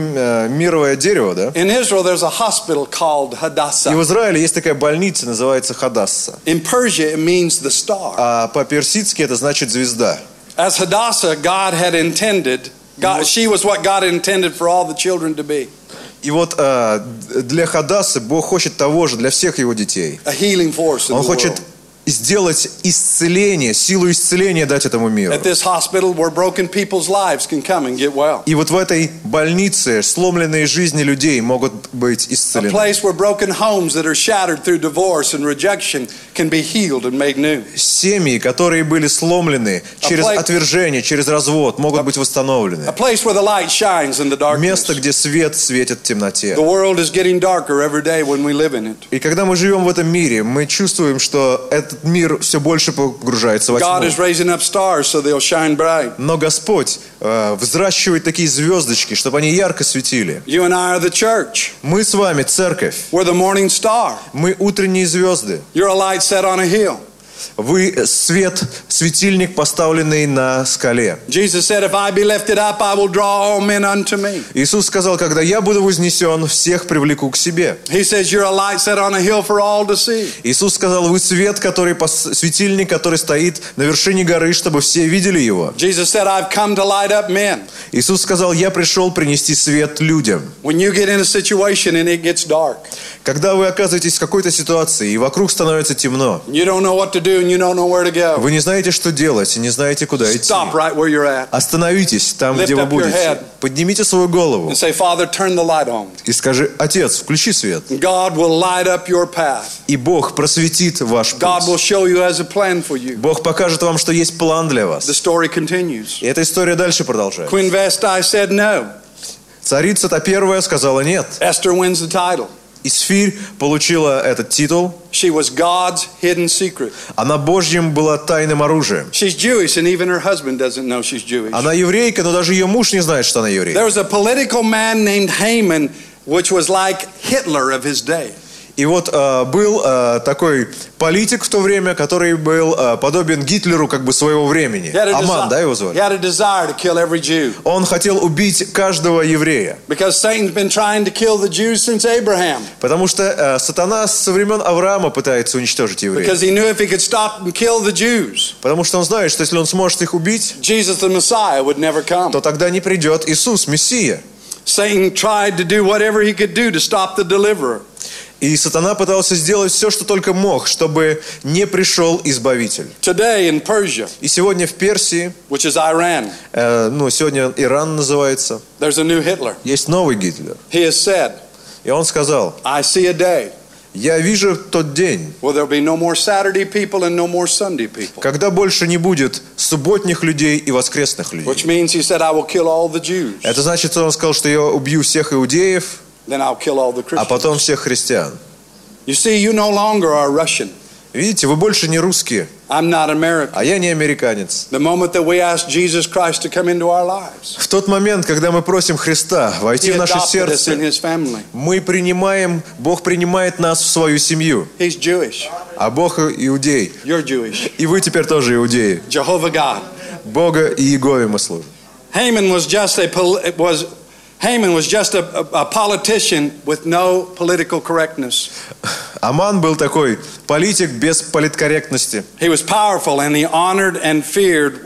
мировое дерево, да? In Israel, there's a hospital called И Hadassah. в Израиле есть такая больница, называется Хадасса. In Persia, it means the star. А по-персидски это значит звезда. As Hadassah, God had intended. She was what God intended for all the children to be. И вот для Хадассы Бог хочет того же для всех его детей. A healing force in Он the хочет world. сделать исцеление, силу исцеления дать этому миру. At this hospital where broken people's lives can come and get well. И вот в этой больнице сломленные жизни людей могут быть A исцелены. place where broken homes that are shattered through divorce and rejection can be healed and made new. Семьи, которые были сломлены через отвержение, через развод, могут быть восстановлены. A place where the light shines in the darkness. Место, где свет светит в темноте. The world is getting darker every day when we live in it. И когда мы живем в этом мире, мы чувствуем, что этот мир все больше погружается во God is тьму. raising up stars so they'll shine bright. Но Господь взращивает такие звездочки, чтобы они ярко светили. You and I are the church. Мы с вами церковь. We're the morning star. Мы утренние звезды. You're a light set on a hill. Вы свет, светильник, поставленный на скале. Jesus said, if I be lifted up, I will draw all men unto me. Иисус сказал, когда я буду вознесен, всех привлеку к себе. He says, you're a light set on a hill for all to see. Иисус сказал, вы свет, светильник, который стоит на вершине горы, чтобы все видели его. Jesus said, I've come to light up men. Иисус сказал, я пришел принести свет людям. When you get in a situation and it gets dark, Когда вы оказываетесь в какой-то ситуации, и вокруг становится темно, you don't know what to do and you don't know where to go. вы не знаете, что делать, и не знаете, куда идти. Stop right where you're at Остановитесь там, Lift где вы up your будете. head. Поднимите свою голову and say, Father, turn the light on. и скажи, Отец, включи свет. God will light up your path. И Бог просветит ваш God will путь. show you has a plan for you. Бог покажет вам, что есть план для The вас. story continues. И эта история дальше продолжается. Queen Vashti said no. Царица-то первая сказала нет. Esther wins the title. Исфирь получила этот титул. She was God's hidden secret. Она Божьим была тайным оружием. She's Jewish, and even her husband doesn't know she's Jewish. Она еврейка, но даже ее муж не знает, что она еврейка. There was a political man named Haman, which was like Hitler of his day. И вот был такой политик в то время, который был подобен Гитлеру как бы своего времени. Аман, да, его He звали? had a desire to kill every Jew. Он хотел убить каждого еврея. Because Satan's been trying to kill the Jews since Abraham. Потому что сатана со времен Авраама пытается уничтожить евреев. Because he knew if he could stop and kill the Jews, Потому что он знает, что если он сможет их убить, Jesus the Messiah would never come. то тогда не придет Иисус, Мессия. Satan tried to do whatever he could do to stop the deliverer. И сатана пытался сделать все, что только мог, чтобы не пришел Избавитель. Today in Persia, И сегодня в Персии, which is Iran, сегодня Иран называется, there's a new Hitler. есть новый Гитлер. He has said, И он сказал: I see a day я вижу тот день, where there'll be no more Saturday people and no more Sunday people. когда больше не будет субботних людей и воскресных людей. Which means he said, I will kill all the Jews. Это значит, что он сказал, что я убью всех иудеев, Then I'll kill all the а Christians. потом всех христиан. You see, you no longer are Russian. Видите, вы больше не русские, I'm not American. а я не американец. The moment that we ask Jesus Christ to come into our lives, В тот момент, когда мы просим Христа войти He в наше adopted us in сердце, His family. Бог принимает нас в свою семью, He's Jewish. а Бог иудей. You're Jewish. И вы теперь тоже иудеи. Jehovah God. Бога и Иегове мы служим. Haman was just a politician with no political correctness. Аман был такой политик без политкорректности. He was powerful and he honored and feared.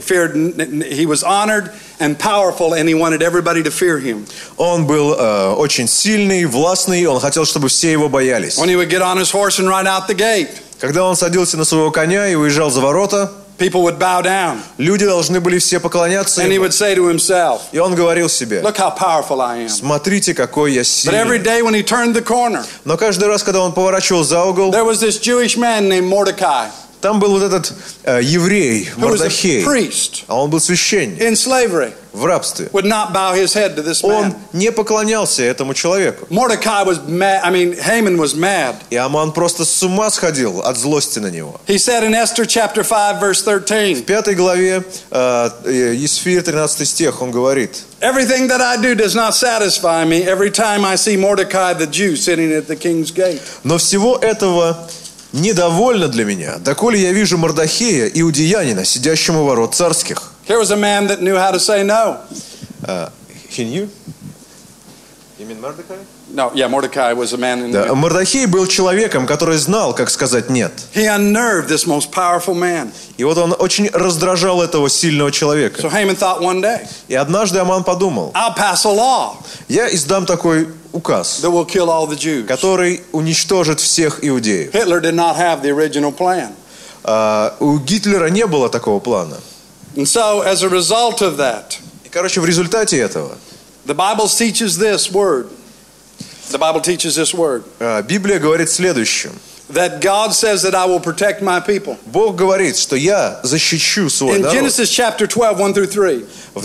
He was honored and powerful and he wanted everybody to fear him. Он был очень сильный, властный, он хотел, чтобы все его боялись. When he would get on his horse and ride out the gate, Когда он садился на своего коня и уезжал за ворота, people would bow down. люди должны были все поклоняться And he ему. would say to himself, И он говорил себе: look how powerful I am. смотрите, какой я But every сильный. day when he turned the corner, Но каждый раз, когда он поворачивал за угол, there was this Jewish man named Mordecai, там был вот этот еврей, who was a Мордахей, priest а он был священник in slavery, в рабстве. would not bow his head to this Он man. не поклонялся этому человеку. Mordecai was mad. Haman was mad. И Аман просто с ума сходил от злости на него. He said in Esther chapter 5 verse В 13, 5 главе Есфирь, 13 стих, он говорит: everything that I do does not satisfy me every time I see Mordecai the Jew sitting at the king's gate. но всего этого недовольно для меня, доколе я вижу Мордахея, иудеянина, сидящему у ворот царских. Here was a man that knew how to say no. He knew? You mean Mordecai? No, yeah, Mordecai was a man in Да, Мордахей был человеком, который знал, как сказать «нет». He unnerved this most powerful man. И вот он очень раздражал этого сильного человека. So Haman thought one day, И однажды Аман подумал: I'll pass a law я издам такой указ, that will kill all the Jews. который уничтожит всех иудеев. Hitler did not have the original plan. У Гитлера не было такого плана. And so as a result of that, И, в результате этого the Bible teaches this word. The Bible teaches this word. Библия говорит следующее. That God says that I will protect my people. Бог говорит, что я защищу свой In народ. Genesis chapter 12, 1 through 3. В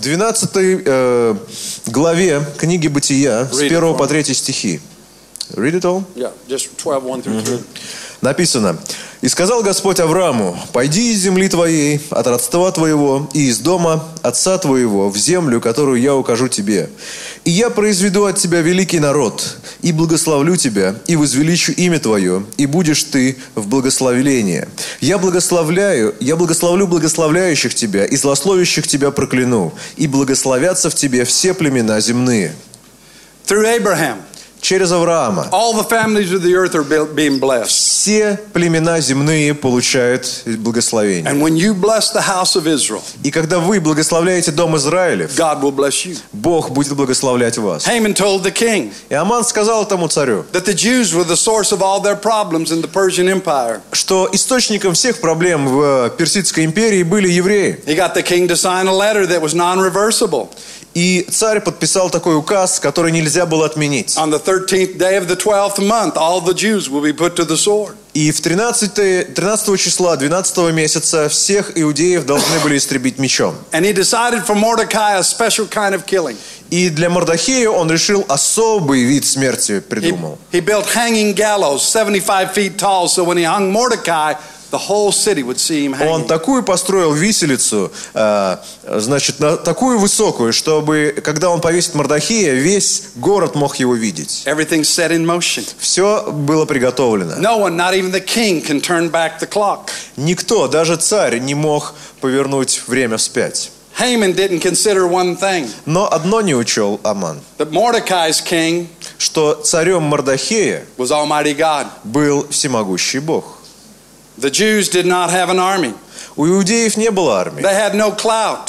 12 главе книги Бытия с 1 по 3 стихи. Read it all? Yeah, just 12, 1 through 3. Написано: «И сказал Господь Аврааму: пойди из земли твоей, от родства твоего и из дома отца твоего в землю, которую я укажу тебе. И я произведу от тебя великий народ, и благословлю тебя, и возвеличу имя твое, и будешь ты в благословении. Я благословлю благословляющих тебя, и злословящих тебя прокляну, и благословятся в тебе все племена земные». Through Abraham, Через Авраама all the families of the earth are being blessed. все племена земные получают благословение. And when you bless the house of Israel, И когда вы благословляете дом Израилев, God will bless you. Бог будет благословлять вас. Haman told the king И Аман сказал тому царю, that the Jews were the source of all their problems in the Persian Empire. что источником всех проблем в Персидской империи были евреи. He got the king to sign a letter that was non-reversible. И царь подписал такой указ, который нельзя было отменить. On the 13th day of the 12th month, all the Jews will be put to the sword. И в 13 числа 12 месяца всех иудеев должны были истребить мечом. And he decided for Mordecai a special kind of killing. И для Мордахея он решил особый вид смерти придумал. He built hanging gallows 75 feet tall, so when he hung Mordecai, the whole city would see him Он hanging. такую построил виселицу, такую высокую, чтобы, когда он повесит Мордахея, весь город мог его видеть. Everything's set in motion. Все было приготовлено. No one, not even the king, can turn back the clock. Никто, даже царь, не мог повернуть время вспять. Haman didn't consider one thing, Но одно не учел Аман, that Mordecai's king что царем Мордахея was Almighty God. был всемогущий Бог. The Jews did not have an army. У иудеев не было армии. They had no clout.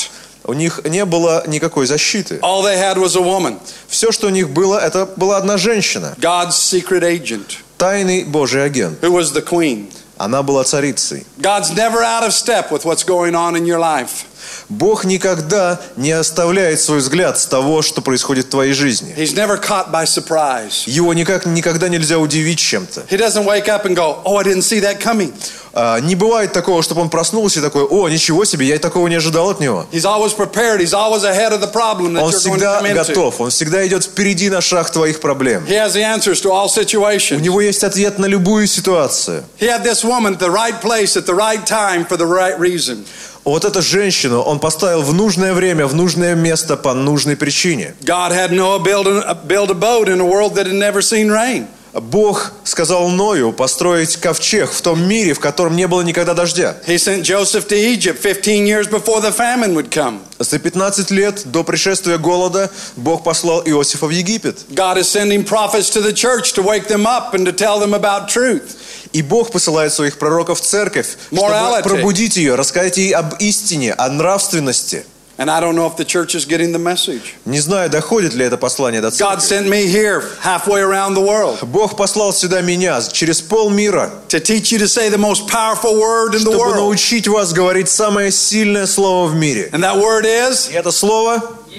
У них не было никакой защиты. All they had was a woman, Все, что у них было, это была одна женщина. God's secret agent, Тайный Божий агент. who was the queen. Она была царицей. God's never out of step with what's going on in your life. Бог никогда не оставляет свой взгляд с того, что происходит в твоей жизни. He's never caught by surprise. Его никогда нельзя удивить чем-то. He doesn't wake up and go, oh, I didn't see that coming. Не бывает такого, чтобы он проснулся и такой: о, ничего себе, я такого не ожидал от него. He's always prepared. He's always ahead of the problem that Он you're going to всегда come into. готов, он всегда идет впереди на шаг твоих проблем. He has the answers to all У situations. него есть ответ на любую ситуацию. He had this woman at the right place at the right time for the right reason. Вот эту женщину он поставил в нужное время, в нужное место по нужной причине. God had Noah build a boat in a world that had never seen rain. Бог сказал Ною построить ковчег в том мире, в котором не было никогда дождя. He sent Joseph to Egypt 15 years before the famine would come. За 15 лет до пришествия голода Бог послал Иосифа в Египет. God is sending prophets to the church to wake them up and to tell them about truth. И Бог посылает своих пророков в церковь, чтобы Morality. пробудить ее, рассказать ей об истине, о нравственности. And I don't know if the church is getting the message. Не знаю, доходит ли это послание до God церкви. sent me here halfway around the world Бог послал сюда меня через полмира, to teach you to say the most powerful word in the чтобы world. научить вас говорить самое сильное слово в мире. And that word is? И это слово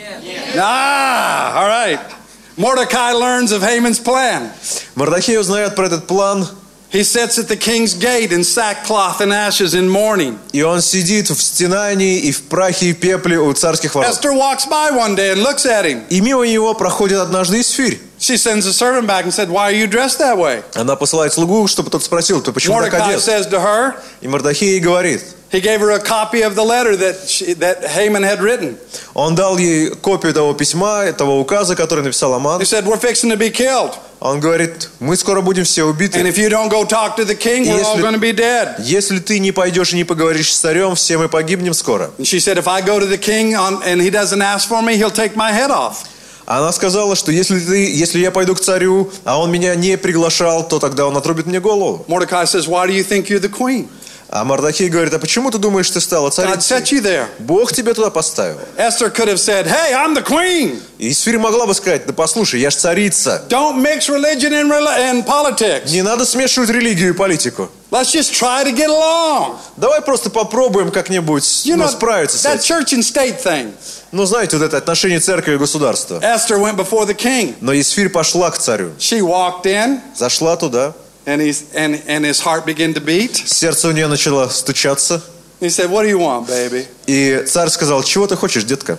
All right. Mordecai learns of Haman's plan. Мордохей узнает про этот план, He sits at the king's gate in sackcloth and ashes in mourning. и он сидит в стенании и в прахе и пепле у царских ворот. Esther walks by one day and looks at him. И мимо него проходит однажды Исфирь. She sends a servant back and said, why are you dressed that way? Она посылает слугу, чтобы тот спросил: ты почему так Mordecai одет? says to her, И Мордохей ей говорит. he gave her a copy of the letter that Haman had written. Он дал ей копию того письма, этого указа, который написал Аман. He said, we're fixing to be killed. Он говорит: мы скоро будем все And убиты. if you don't go talk to the king, we're all Если- going to be dead. Если ты не пойдешь и не поговоришь с царем, все мы погибнем скоро. And she said, if I go to the king and he doesn't ask for me, he'll take my head off. Она сказала, что если я пойду к царю, а он меня не приглашал, то тогда он отрубит мне голову. Mordecai says, why do you think you're the queen? А Мордохей говорит: а почему ты думаешь, ты стала God царицей? set you there. Бог тебя туда поставил. Esther could have said, hey, I'm the queen. И Исфирь могла бы сказать: да послушай, я ж царица. Don't mix religion and politics. Не надо смешивать религию и политику. Let's just try to get along. Давай просто попробуем как-нибудь справиться с that этим. church and state thing. Ну, знаете, вот это отношение церкви и государства. Esther went before the king. Но Исфирь пошла к царю. She walked in, Зашла туда. and his heart began to beat. Сердце у нее начало стучаться. He said, what do you want, baby? И царь сказал: чего ты хочешь, детка?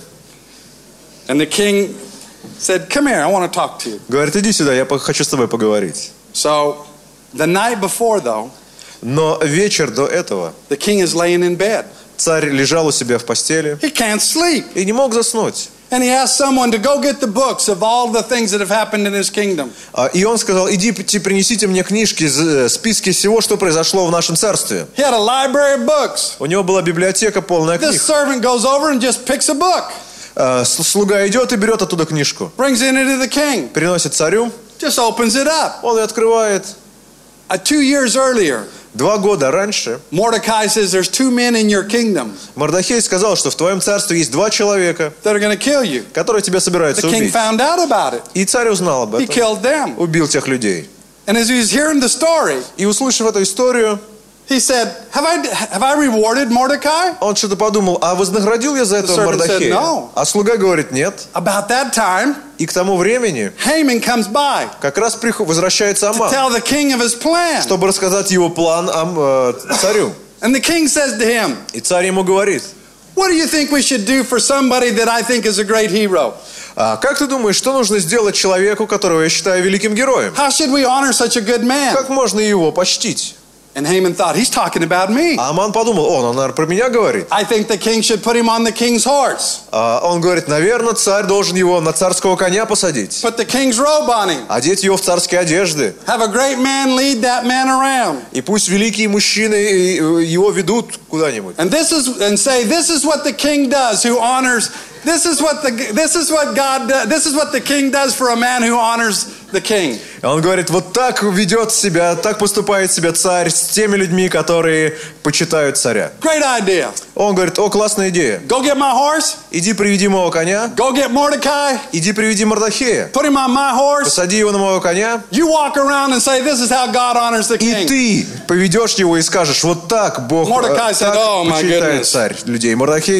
And the king said, come here, I want to talk to you. Говорит: иди сюда, я хочу с тобой поговорить. So the night before, though, Но вечер до этого the king is laying in bed. царь лежал у себя в постели He can't sleep. и не мог заснуть. And he asked someone to go get the books of all the things that have happened in his kingdom. И он сказал: идите, принесите мне книжки, списки всего, что произошло в нашем царстве. He had a library of books. У него была библиотека полная This книг. servant goes over and just picks a book, Слуга идет и берет оттуда книжку, brings it into the king, приносит царю, just opens it up. он ее открывает. 2 years earlier, 2 года раньше Mordecai says there's 2 men in your kingdom Мордохей сказал, что в твоем царстве есть 2 человека, that are going to kill you. которые тебя The собираются king убить. found out about it. И царь узнал об He этом, killed them. убил тех людей. And as he was hearing the story, И услышав эту историю, he said, have I rewarded Mordecai? он что-то подумал: а вознаградил я за это The servant Мордохея? said no. А слуга говорит: нет. About that time, И к тому времени Haman comes by как раз возвращается to Аман, tell the king of his plan. чтобы рассказать его план царю. And the king says to him, И царь ему говорит: what do you think we should do for somebody that I think is a great hero? как ты думаешь, что нужно сделать человеку, которого я считаю великим героем? How should we honor such a good man? Как можно его почтить? And Haman thought, he's talking about me. А Аман подумал: он, наверное, про меня говорит. I think the king should put him on the king's horse. Он говорит: наверное, царь должен его на царского коня посадить, Put the king's robe on him. одеть его в царские одежды. Have a great man lead that man around. И пусть великие мужчины его ведут куда-нибудь. And say, this is what the king does who honors. This is what the king does for a man who honors the king. Он говорит, вот так ведет себя, так поступает себя царь с теми людьми, которые почитают царя. Great idea. Он говорит, о, классная идея. Go get my horse. Иди приведи моего коня, Go get Mordecai. иди приведи Мордахея, Put him on my horse. посади его на моего коня, You walk around and say, this is how God honors the и king. ты поведешь его и скажешь, вот так Бог Mordecai said, так "Oh, my почитает goodness." царь людей. Мордахей,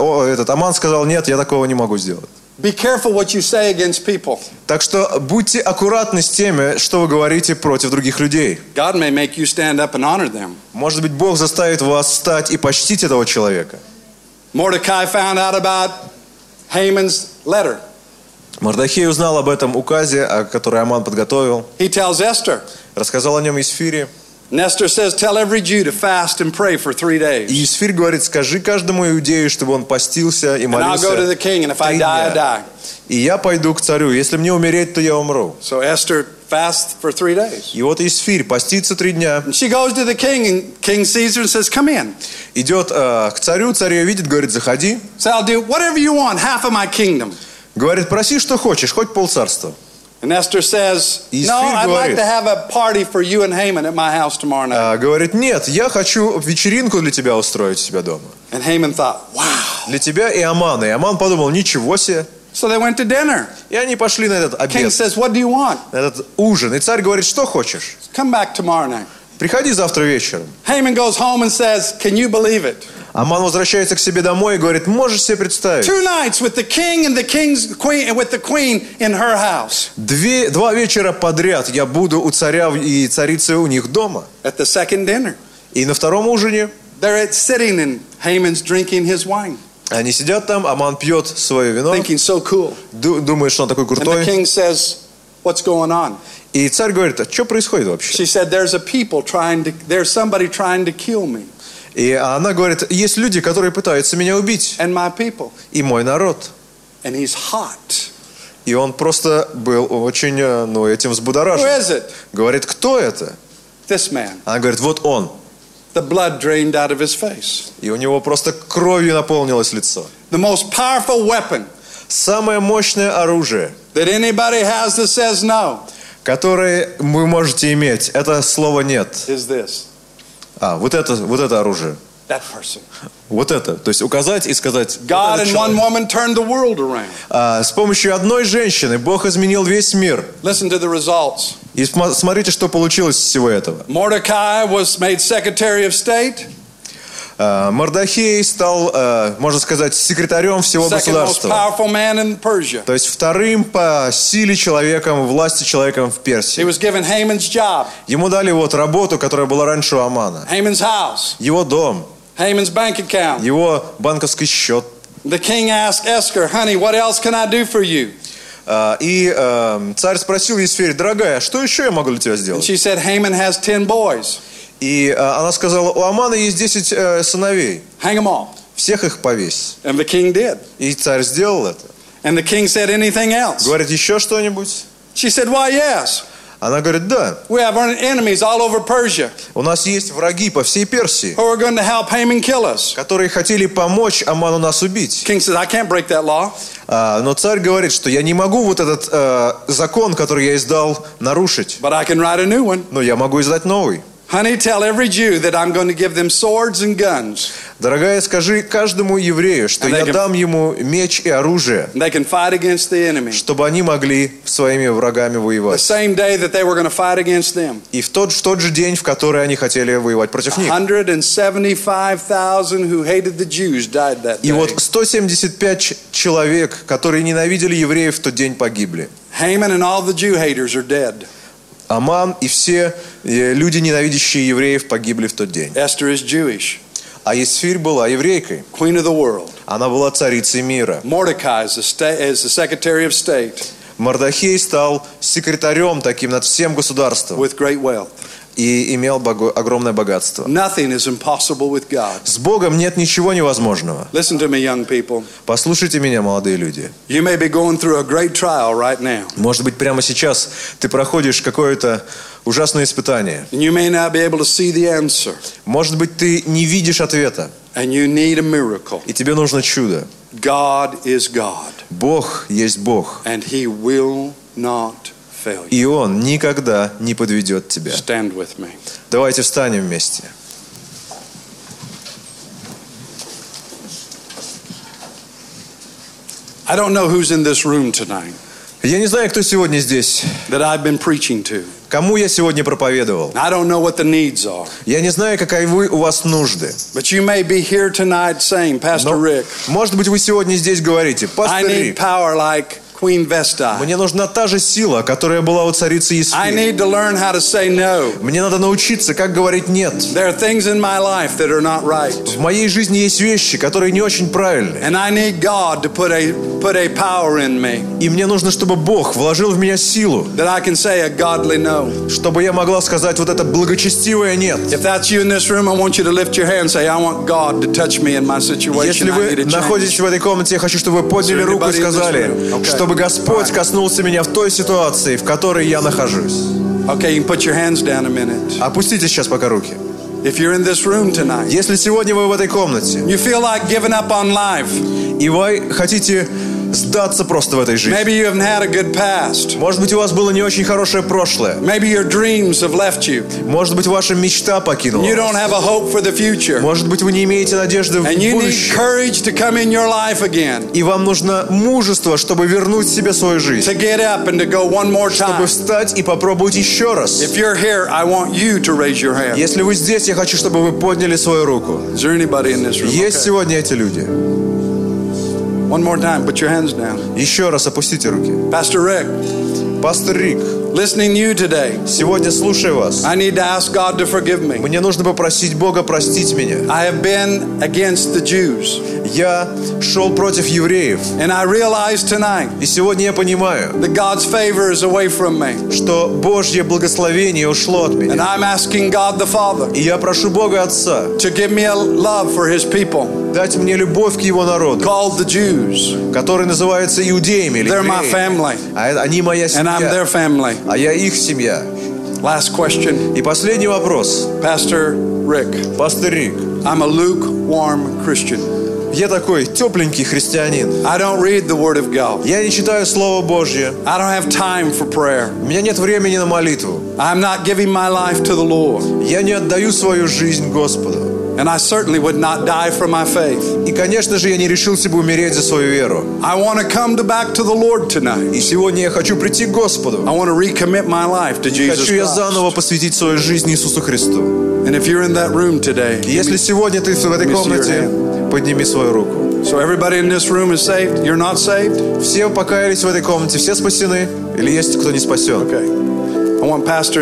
Аман сказал, нет, я такого не могу сделать. Be careful what you say against people. Так что будьте аккуратны с теми, что вы говорите против других людей. God may make you stand up and honor them. Может быть, Бог заставит вас встать и почтить этого человека. Mordecai found out about Haman's letter. Мордахей узнал об этом указе, который Аман подготовил. He tells Esther. Рассказал о нем Исфире. And Esther says, tell every Jew to fast and pray for 3 days. И Исфирь говорит, скажи каждому иудею, чтобы он постился и And I'll go to молился the king, and if I 3 die, I дня. die. И я пойду к царю. Если мне умереть, то я умру. So Esther fasts for 3 days. И вот Исфирь постится 3 дня. And she goes to the king, and King sees her and says, come in. Идет к царю, царь ее видит, говорит, заходи. So I'll do whatever you want, half of my kingdom. Говорит, проси, что хочешь, хоть полцарства. And Esther says, И no, Исфирь I'd like говорит, to have a party for you and Haman at my house tomorrow night. Говорит, нет, я хочу вечеринку для тебя устроить у себя дома. And Haman thought, wow. Для тебя и Амана. И Аман подумал, ничего себе. So they went to dinner. И они пошли на этот King обед, says, what do you want? на этот ужин. И царь говорит, что хочешь? Come back tomorrow night. Приходи завтра вечером. Haman goes home and says, can you believe it? Аман возвращается к себе домой и говорит, можешь себе представить? 2 nights with the king and the king's queen and with the queen in her house. 2 вечера подряд я буду у царя и царицы у них дома. At the second dinner, И на втором ужине they're sitting and Haman's drinking his wine, они сидят там, Аман пьет свое вино, thinking so cool. думает, что он такой And the крутой. king says, what's going on? И царь говорит, а что происходит вообще? She said, there's somebody trying to kill me И она говорит, есть люди, которые пытаются меня убить. and my people. И мой народ. And he's hot. И он просто был очень, этим Who взбудоражен. is it? Говорит, кто это? This man. Она говорит, вот он. The blood drained out of his face. И у него просто кровью наполнилось лицо. The most powerful weapon Самое мощное оружие, that anybody has that says no которое вы можете иметь, это слово «нет». is this. Вот это оружие. That person. Вот это. То есть указать и сказать, God вот этот and one человек. woman turned the world around. С помощью одной женщины Бог изменил весь мир. Listen to the results. И смотрите, что получилось из всего этого. Mordecai was made Secretary of State, Мордахей стал, можно сказать, секретарем всего second most государства. powerful man in Persia. То есть вторым по силе человеком, власти человеком в He Персии. was given Haman's job, Ему дали вот работу, которая была раньше у Амана. Haman's house, Его дом, Haman's bank account. его банковский счет. The king asked Esther, honey, what else can I do for you? И царь спросил Есфирь, дорогая, что еще я могу для тебя And сделать? she said, Haman has 10 boys. И она сказала, у Амана есть 10 сыновей. Hang them all. Всех их повесь. And the king did. И царь сделал это. And the king said, anything else? Говорит, еще что-нибудь? She said, why, yes. Она говорит, да. We have enemies all over Persia У нас есть враги по всей Персии, who are going to help Haman kill us. которые хотели помочь Аману нас убить. King says, I can't break that law. Но царь говорит, что я не могу вот этот закон, который я издал, нарушить. But I can write a new one. Но я могу издать новый. Honey, tell every Jew that I'm going to give them swords and guns. Дорогая, скажи каждому еврею, что я дам ему меч и оружие, And they can fight against the enemy. чтобы они могли своими врагами The воевать. same day that they were going to fight against them. И в тот же день, в который они хотели воевать против них. 175,000 who hated the Jews died that И day. вот 175 человек, которые ненавидели евреев, в тот день погибли. Haman and all the Jew haters are dead. Аман и все люди, ненавидящие евреев, погибли в тот день. Esther is Jewish, А Есфирь была еврейкой. queen of the world. Она была царицей мира. Mordecai is the Secretary of State Мордахей стал секретарем таким над всем государством with great wealth. и имел огромное богатство. Nothing is impossible with God. С Богом нет ничего невозможного. Listen to me, young people. Послушайте меня, молодые люди. You may be going through a great trial right now. Может быть, прямо сейчас ты проходишь какое-то ужасное испытание. And you may not be able to see the answer. Может быть, ты не видишь ответа, And you need a miracle. и тебе нужно чудо. God is God. Бог есть Бог, And He will not fail you. И Он никогда не подведет тебя. Stand with me. Давайте встанем вместе. I don't know who's in this room tonight Я не знаю, кто сегодня здесь, that I've been preaching to. кому я сегодня проповедовал. I don't know what the needs are. Я не знаю, каковы у вас нужды. But you may be here tonight saying, Pastor Но, Rick, может быть, вы сегодня здесь говорите: I Пастор need Рик, power like Queen Vesta. мне нужна та же сила, которая была у царицы I Есфирь. need to learn how to say no. Мне надо научиться, как говорить «нет». There are things in my life that are not right. В моей жизни есть вещи, которые не очень правильные. And I need God to put a power in me И мне нужно, чтобы Бог вложил в меня силу, that I can say a godly no. чтобы я могла сказать вот это благочестивое «нет». If that's you in this room, I want you to lift your hand and say, I want God to touch me in my situation. Если I вы need a change. находитесь в этой комнате, я хочу, чтобы вы подняли руку и сказали, чтобы Господь коснулся меня в той ситуации, в которой я нахожусь. Okay, you can put your hands down a minute. Опустите сейчас пока руки. If you're in this room tonight, Если сегодня вы в этой комнате, you feel like giving up on life. и вы хотите сдаться просто в этой жизни. Maybe you haven't had a good past. Может быть, у вас было не очень хорошее прошлое. Maybe your dreams have left you. Может быть, ваша мечта покинула You don't вас. have a hope for the future. Может быть, вы не имеете надежды в And you need будущее. courage to come in your life again. И вам нужно мужество, чтобы вернуть себе свою жизнь. To get up and to go one more Чтобы time. встать и попробовать еще раз. If you're here, I want you to raise your hand. Если вы здесь, я хочу, чтобы вы подняли свою руку. Is there anybody in this room? Есть Okay. сегодня эти люди? One more time, put your hands down. Еще раз опустите руки. Pastor Rick, Пастор Рик, listening to you today, сегодня слушаю вас. I need to ask God to forgive me. Мне нужно попросить Бога простить меня. I have been against the Jews. Я шел против евреев. And I realize tonight И сегодня я понимаю, that God's favor is away from me. что Божье благословение ушло от And меня. I'm asking God the Father И я прошу Бога Отца to give me a love for His people дать мне любовь к Его народу, called the Jews. который называется иудеями или They're my евреями. family. Они моя And I'm their семья, family. а я их семья. Last question, И последний вопрос. Pastor Rick. Пастор Рик, I'm a lukewarm Christian. я такой тепленький христианин. I don't read the Word of God. Я не читаю Слово Божье. I don't have time for prayer. У меня нет времени на молитву. I'm not giving my life to the Lord. Я не отдаю свою жизнь Господу. And I certainly would not die for my faith. И, конечно же, я не решился бы умереть за свою веру. I want to come back to the Lord tonight. И сегодня я хочу прийти к Господу. I want to recommit my life to И Jesus хочу я Christ. заново посвятить свою жизнь Иисусу Христу. And if you're in that room today, И если сегодня ты в этой Let me see your комнате, подними свою руку. so everybody in this room is saved, you're not saved? Все покаялись в этой комнате, все спасены? Или есть кто не спасен? Okay. I want Pastor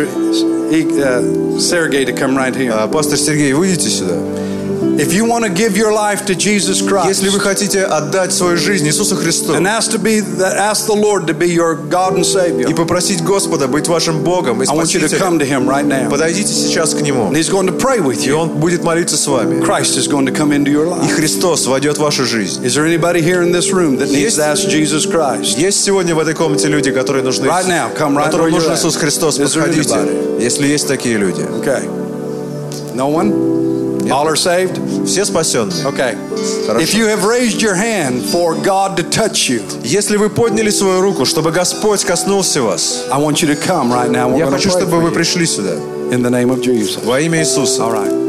Sergey to come right here. Пастор Сергей, выйдите сюда. If you want to give your life to Jesus Christ Если вы хотите отдать свою жизнь Иисусу Христу and ask the Lord to be your God and Savior, и попросить Господа быть вашим Богом и I want you to come Спасителем, to Him right now. подойдите сейчас к Нему, And He's going to pray with и you. Он будет молиться с вами. Christ is going to come into your И life. Христос войдет в вашу жизнь. Is there anybody here in this room that needs to ask Jesus Christ? Есть сегодня в этой комнате люди, которые нужны, Right now, come right которым where you're нужен at. Иисус Христос. Is there Подходите, anybody? если есть такие люди. Okay. No one? All are saved? Все спасенные. Okay. Хорошо. If you have raised your hand for God to touch you, Если вы подняли свою руку, чтобы Господь коснулся вас, I want you to come right now. We're я going to хочу, pray чтобы for вы you. пришли сюда. In the name of Jesus. Во имя Иисуса. All right.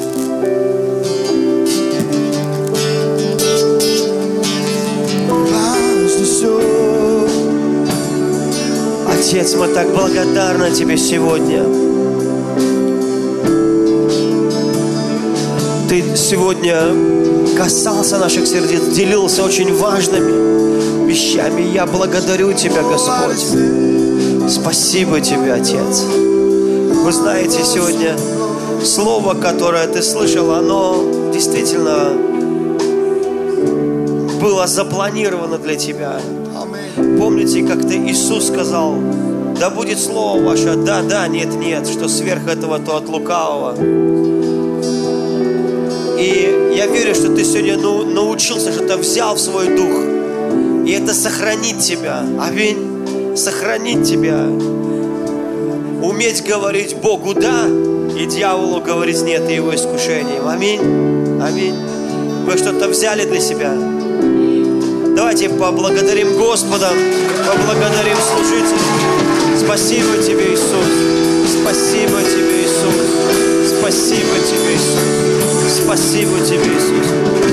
Отец, мы так благодарны Тебе сегодня. Ты сегодня касался наших сердец, делился очень важными вещами. Я благодарю Тебя, Господь. Спасибо Тебе, Отец. Вы знаете, сегодня слово, которое Ты слышал, оно действительно было запланировано для Тебя. Помните, как-то Иисус сказал: да будет слово ваше, да, да, нет, нет, что сверх этого, то от лукавого. И я верю, что ты сегодня научился, что ты взял в свой дух, и это сохранит тебя. Аминь. Сохранит тебя. Уметь говорить Богу «да» и дьяволу говорить «нет» и его искушениям. Аминь. Аминь. Вы что-то взяли для себя? Давайте поблагодарим Господа, поблагодарим служителей. Спасибо Тебе, Иисус. Спасибо Тебе, Иисус. Спасибо Тебе, Иисус. Спасибо Тебе, Иисус.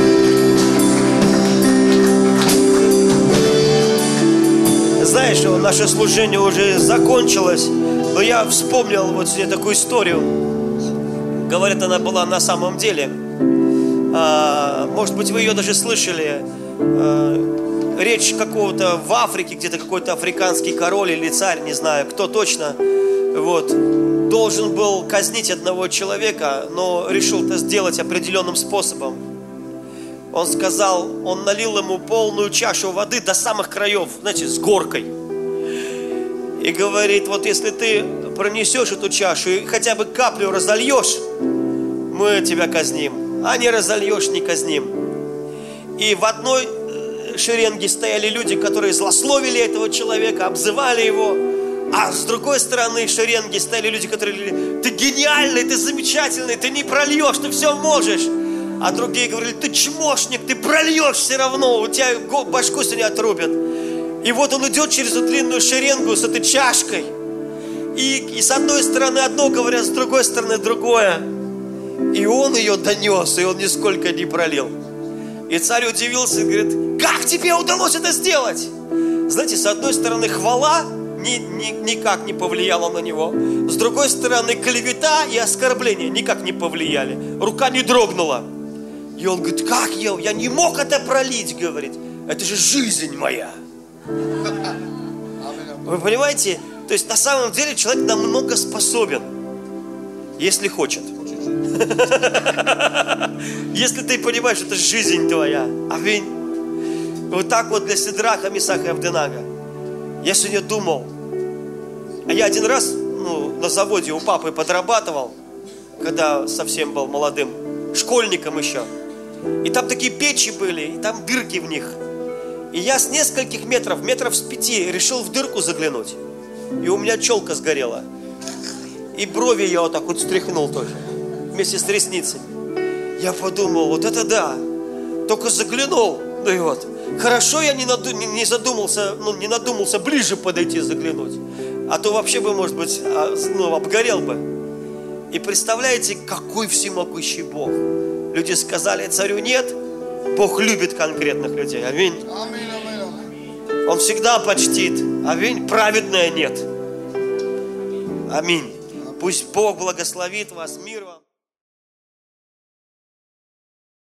Знаешь, наше служение уже закончилось, но я вспомнил вот себе такую историю. Говорят, она была на самом деле. Может быть, вы ее даже слышали. Речь какого-то в Африке, где-то какой-то африканский король или царь, не знаю, кто точно, вот, должен был казнить одного человека, но решил это сделать определенным способом. Он сказал, он налил ему полную чашу воды до самых краев, знаете, с горкой. И говорит, вот если ты пронесешь эту чашу и хотя бы каплю разольешь, мы тебя казним. А не разольешь, не казним. И в одной шеренге стояли люди, которые злословили этого человека, обзывали его. А с другой стороны шеренги стояли люди, которые говорили, ты гениальный, ты замечательный, ты не прольешь, ты все можешь. А другие говорили, ты чмошник, ты прольешь все равно, у тебя башку сегодня отрубят. И вот он идет через эту длинную шеренгу с этой чашкой. И с одной стороны одно говорят, с другой стороны другое. И он ее донес, и он нисколько не пролил. И царь удивился и говорит, как тебе удалось это сделать? Знаете, с одной стороны хвала никак не повлияла на него. С другой стороны клевета и оскорбления никак не повлияли. Рука не дрогнула. И он говорит, как я не мог это пролить, говорит. Это же жизнь моя. Вы понимаете? То есть на самом деле человек намного способен, если хочет. Если ты понимаешь, что это жизнь твоя. Аминь. Вот так вот для Сидраха, Мисаха и Авденага. Я сегодня думал, а я один раз на заводе у папы подрабатывал, когда совсем был молодым, школьником еще. И там такие печи были, и там дырки в них. И я с нескольких метров с 5 решил в дырку заглянуть. И у меня челка сгорела. И брови я вот так вот стряхнул тоже, вместе с ресницами. Я подумал, вот это да, только заглянул, ну и вот. Хорошо я не надумался ближе подойти заглянуть. А то вообще бы, может быть, обгорел бы. И представляете, какой всемогущий Бог. Люди сказали царю нет, Бог любит конкретных людей. Аминь. Он всегда почтит. Аминь. Праведное нет. Аминь. Пусть Бог благословит вас. Мир вам.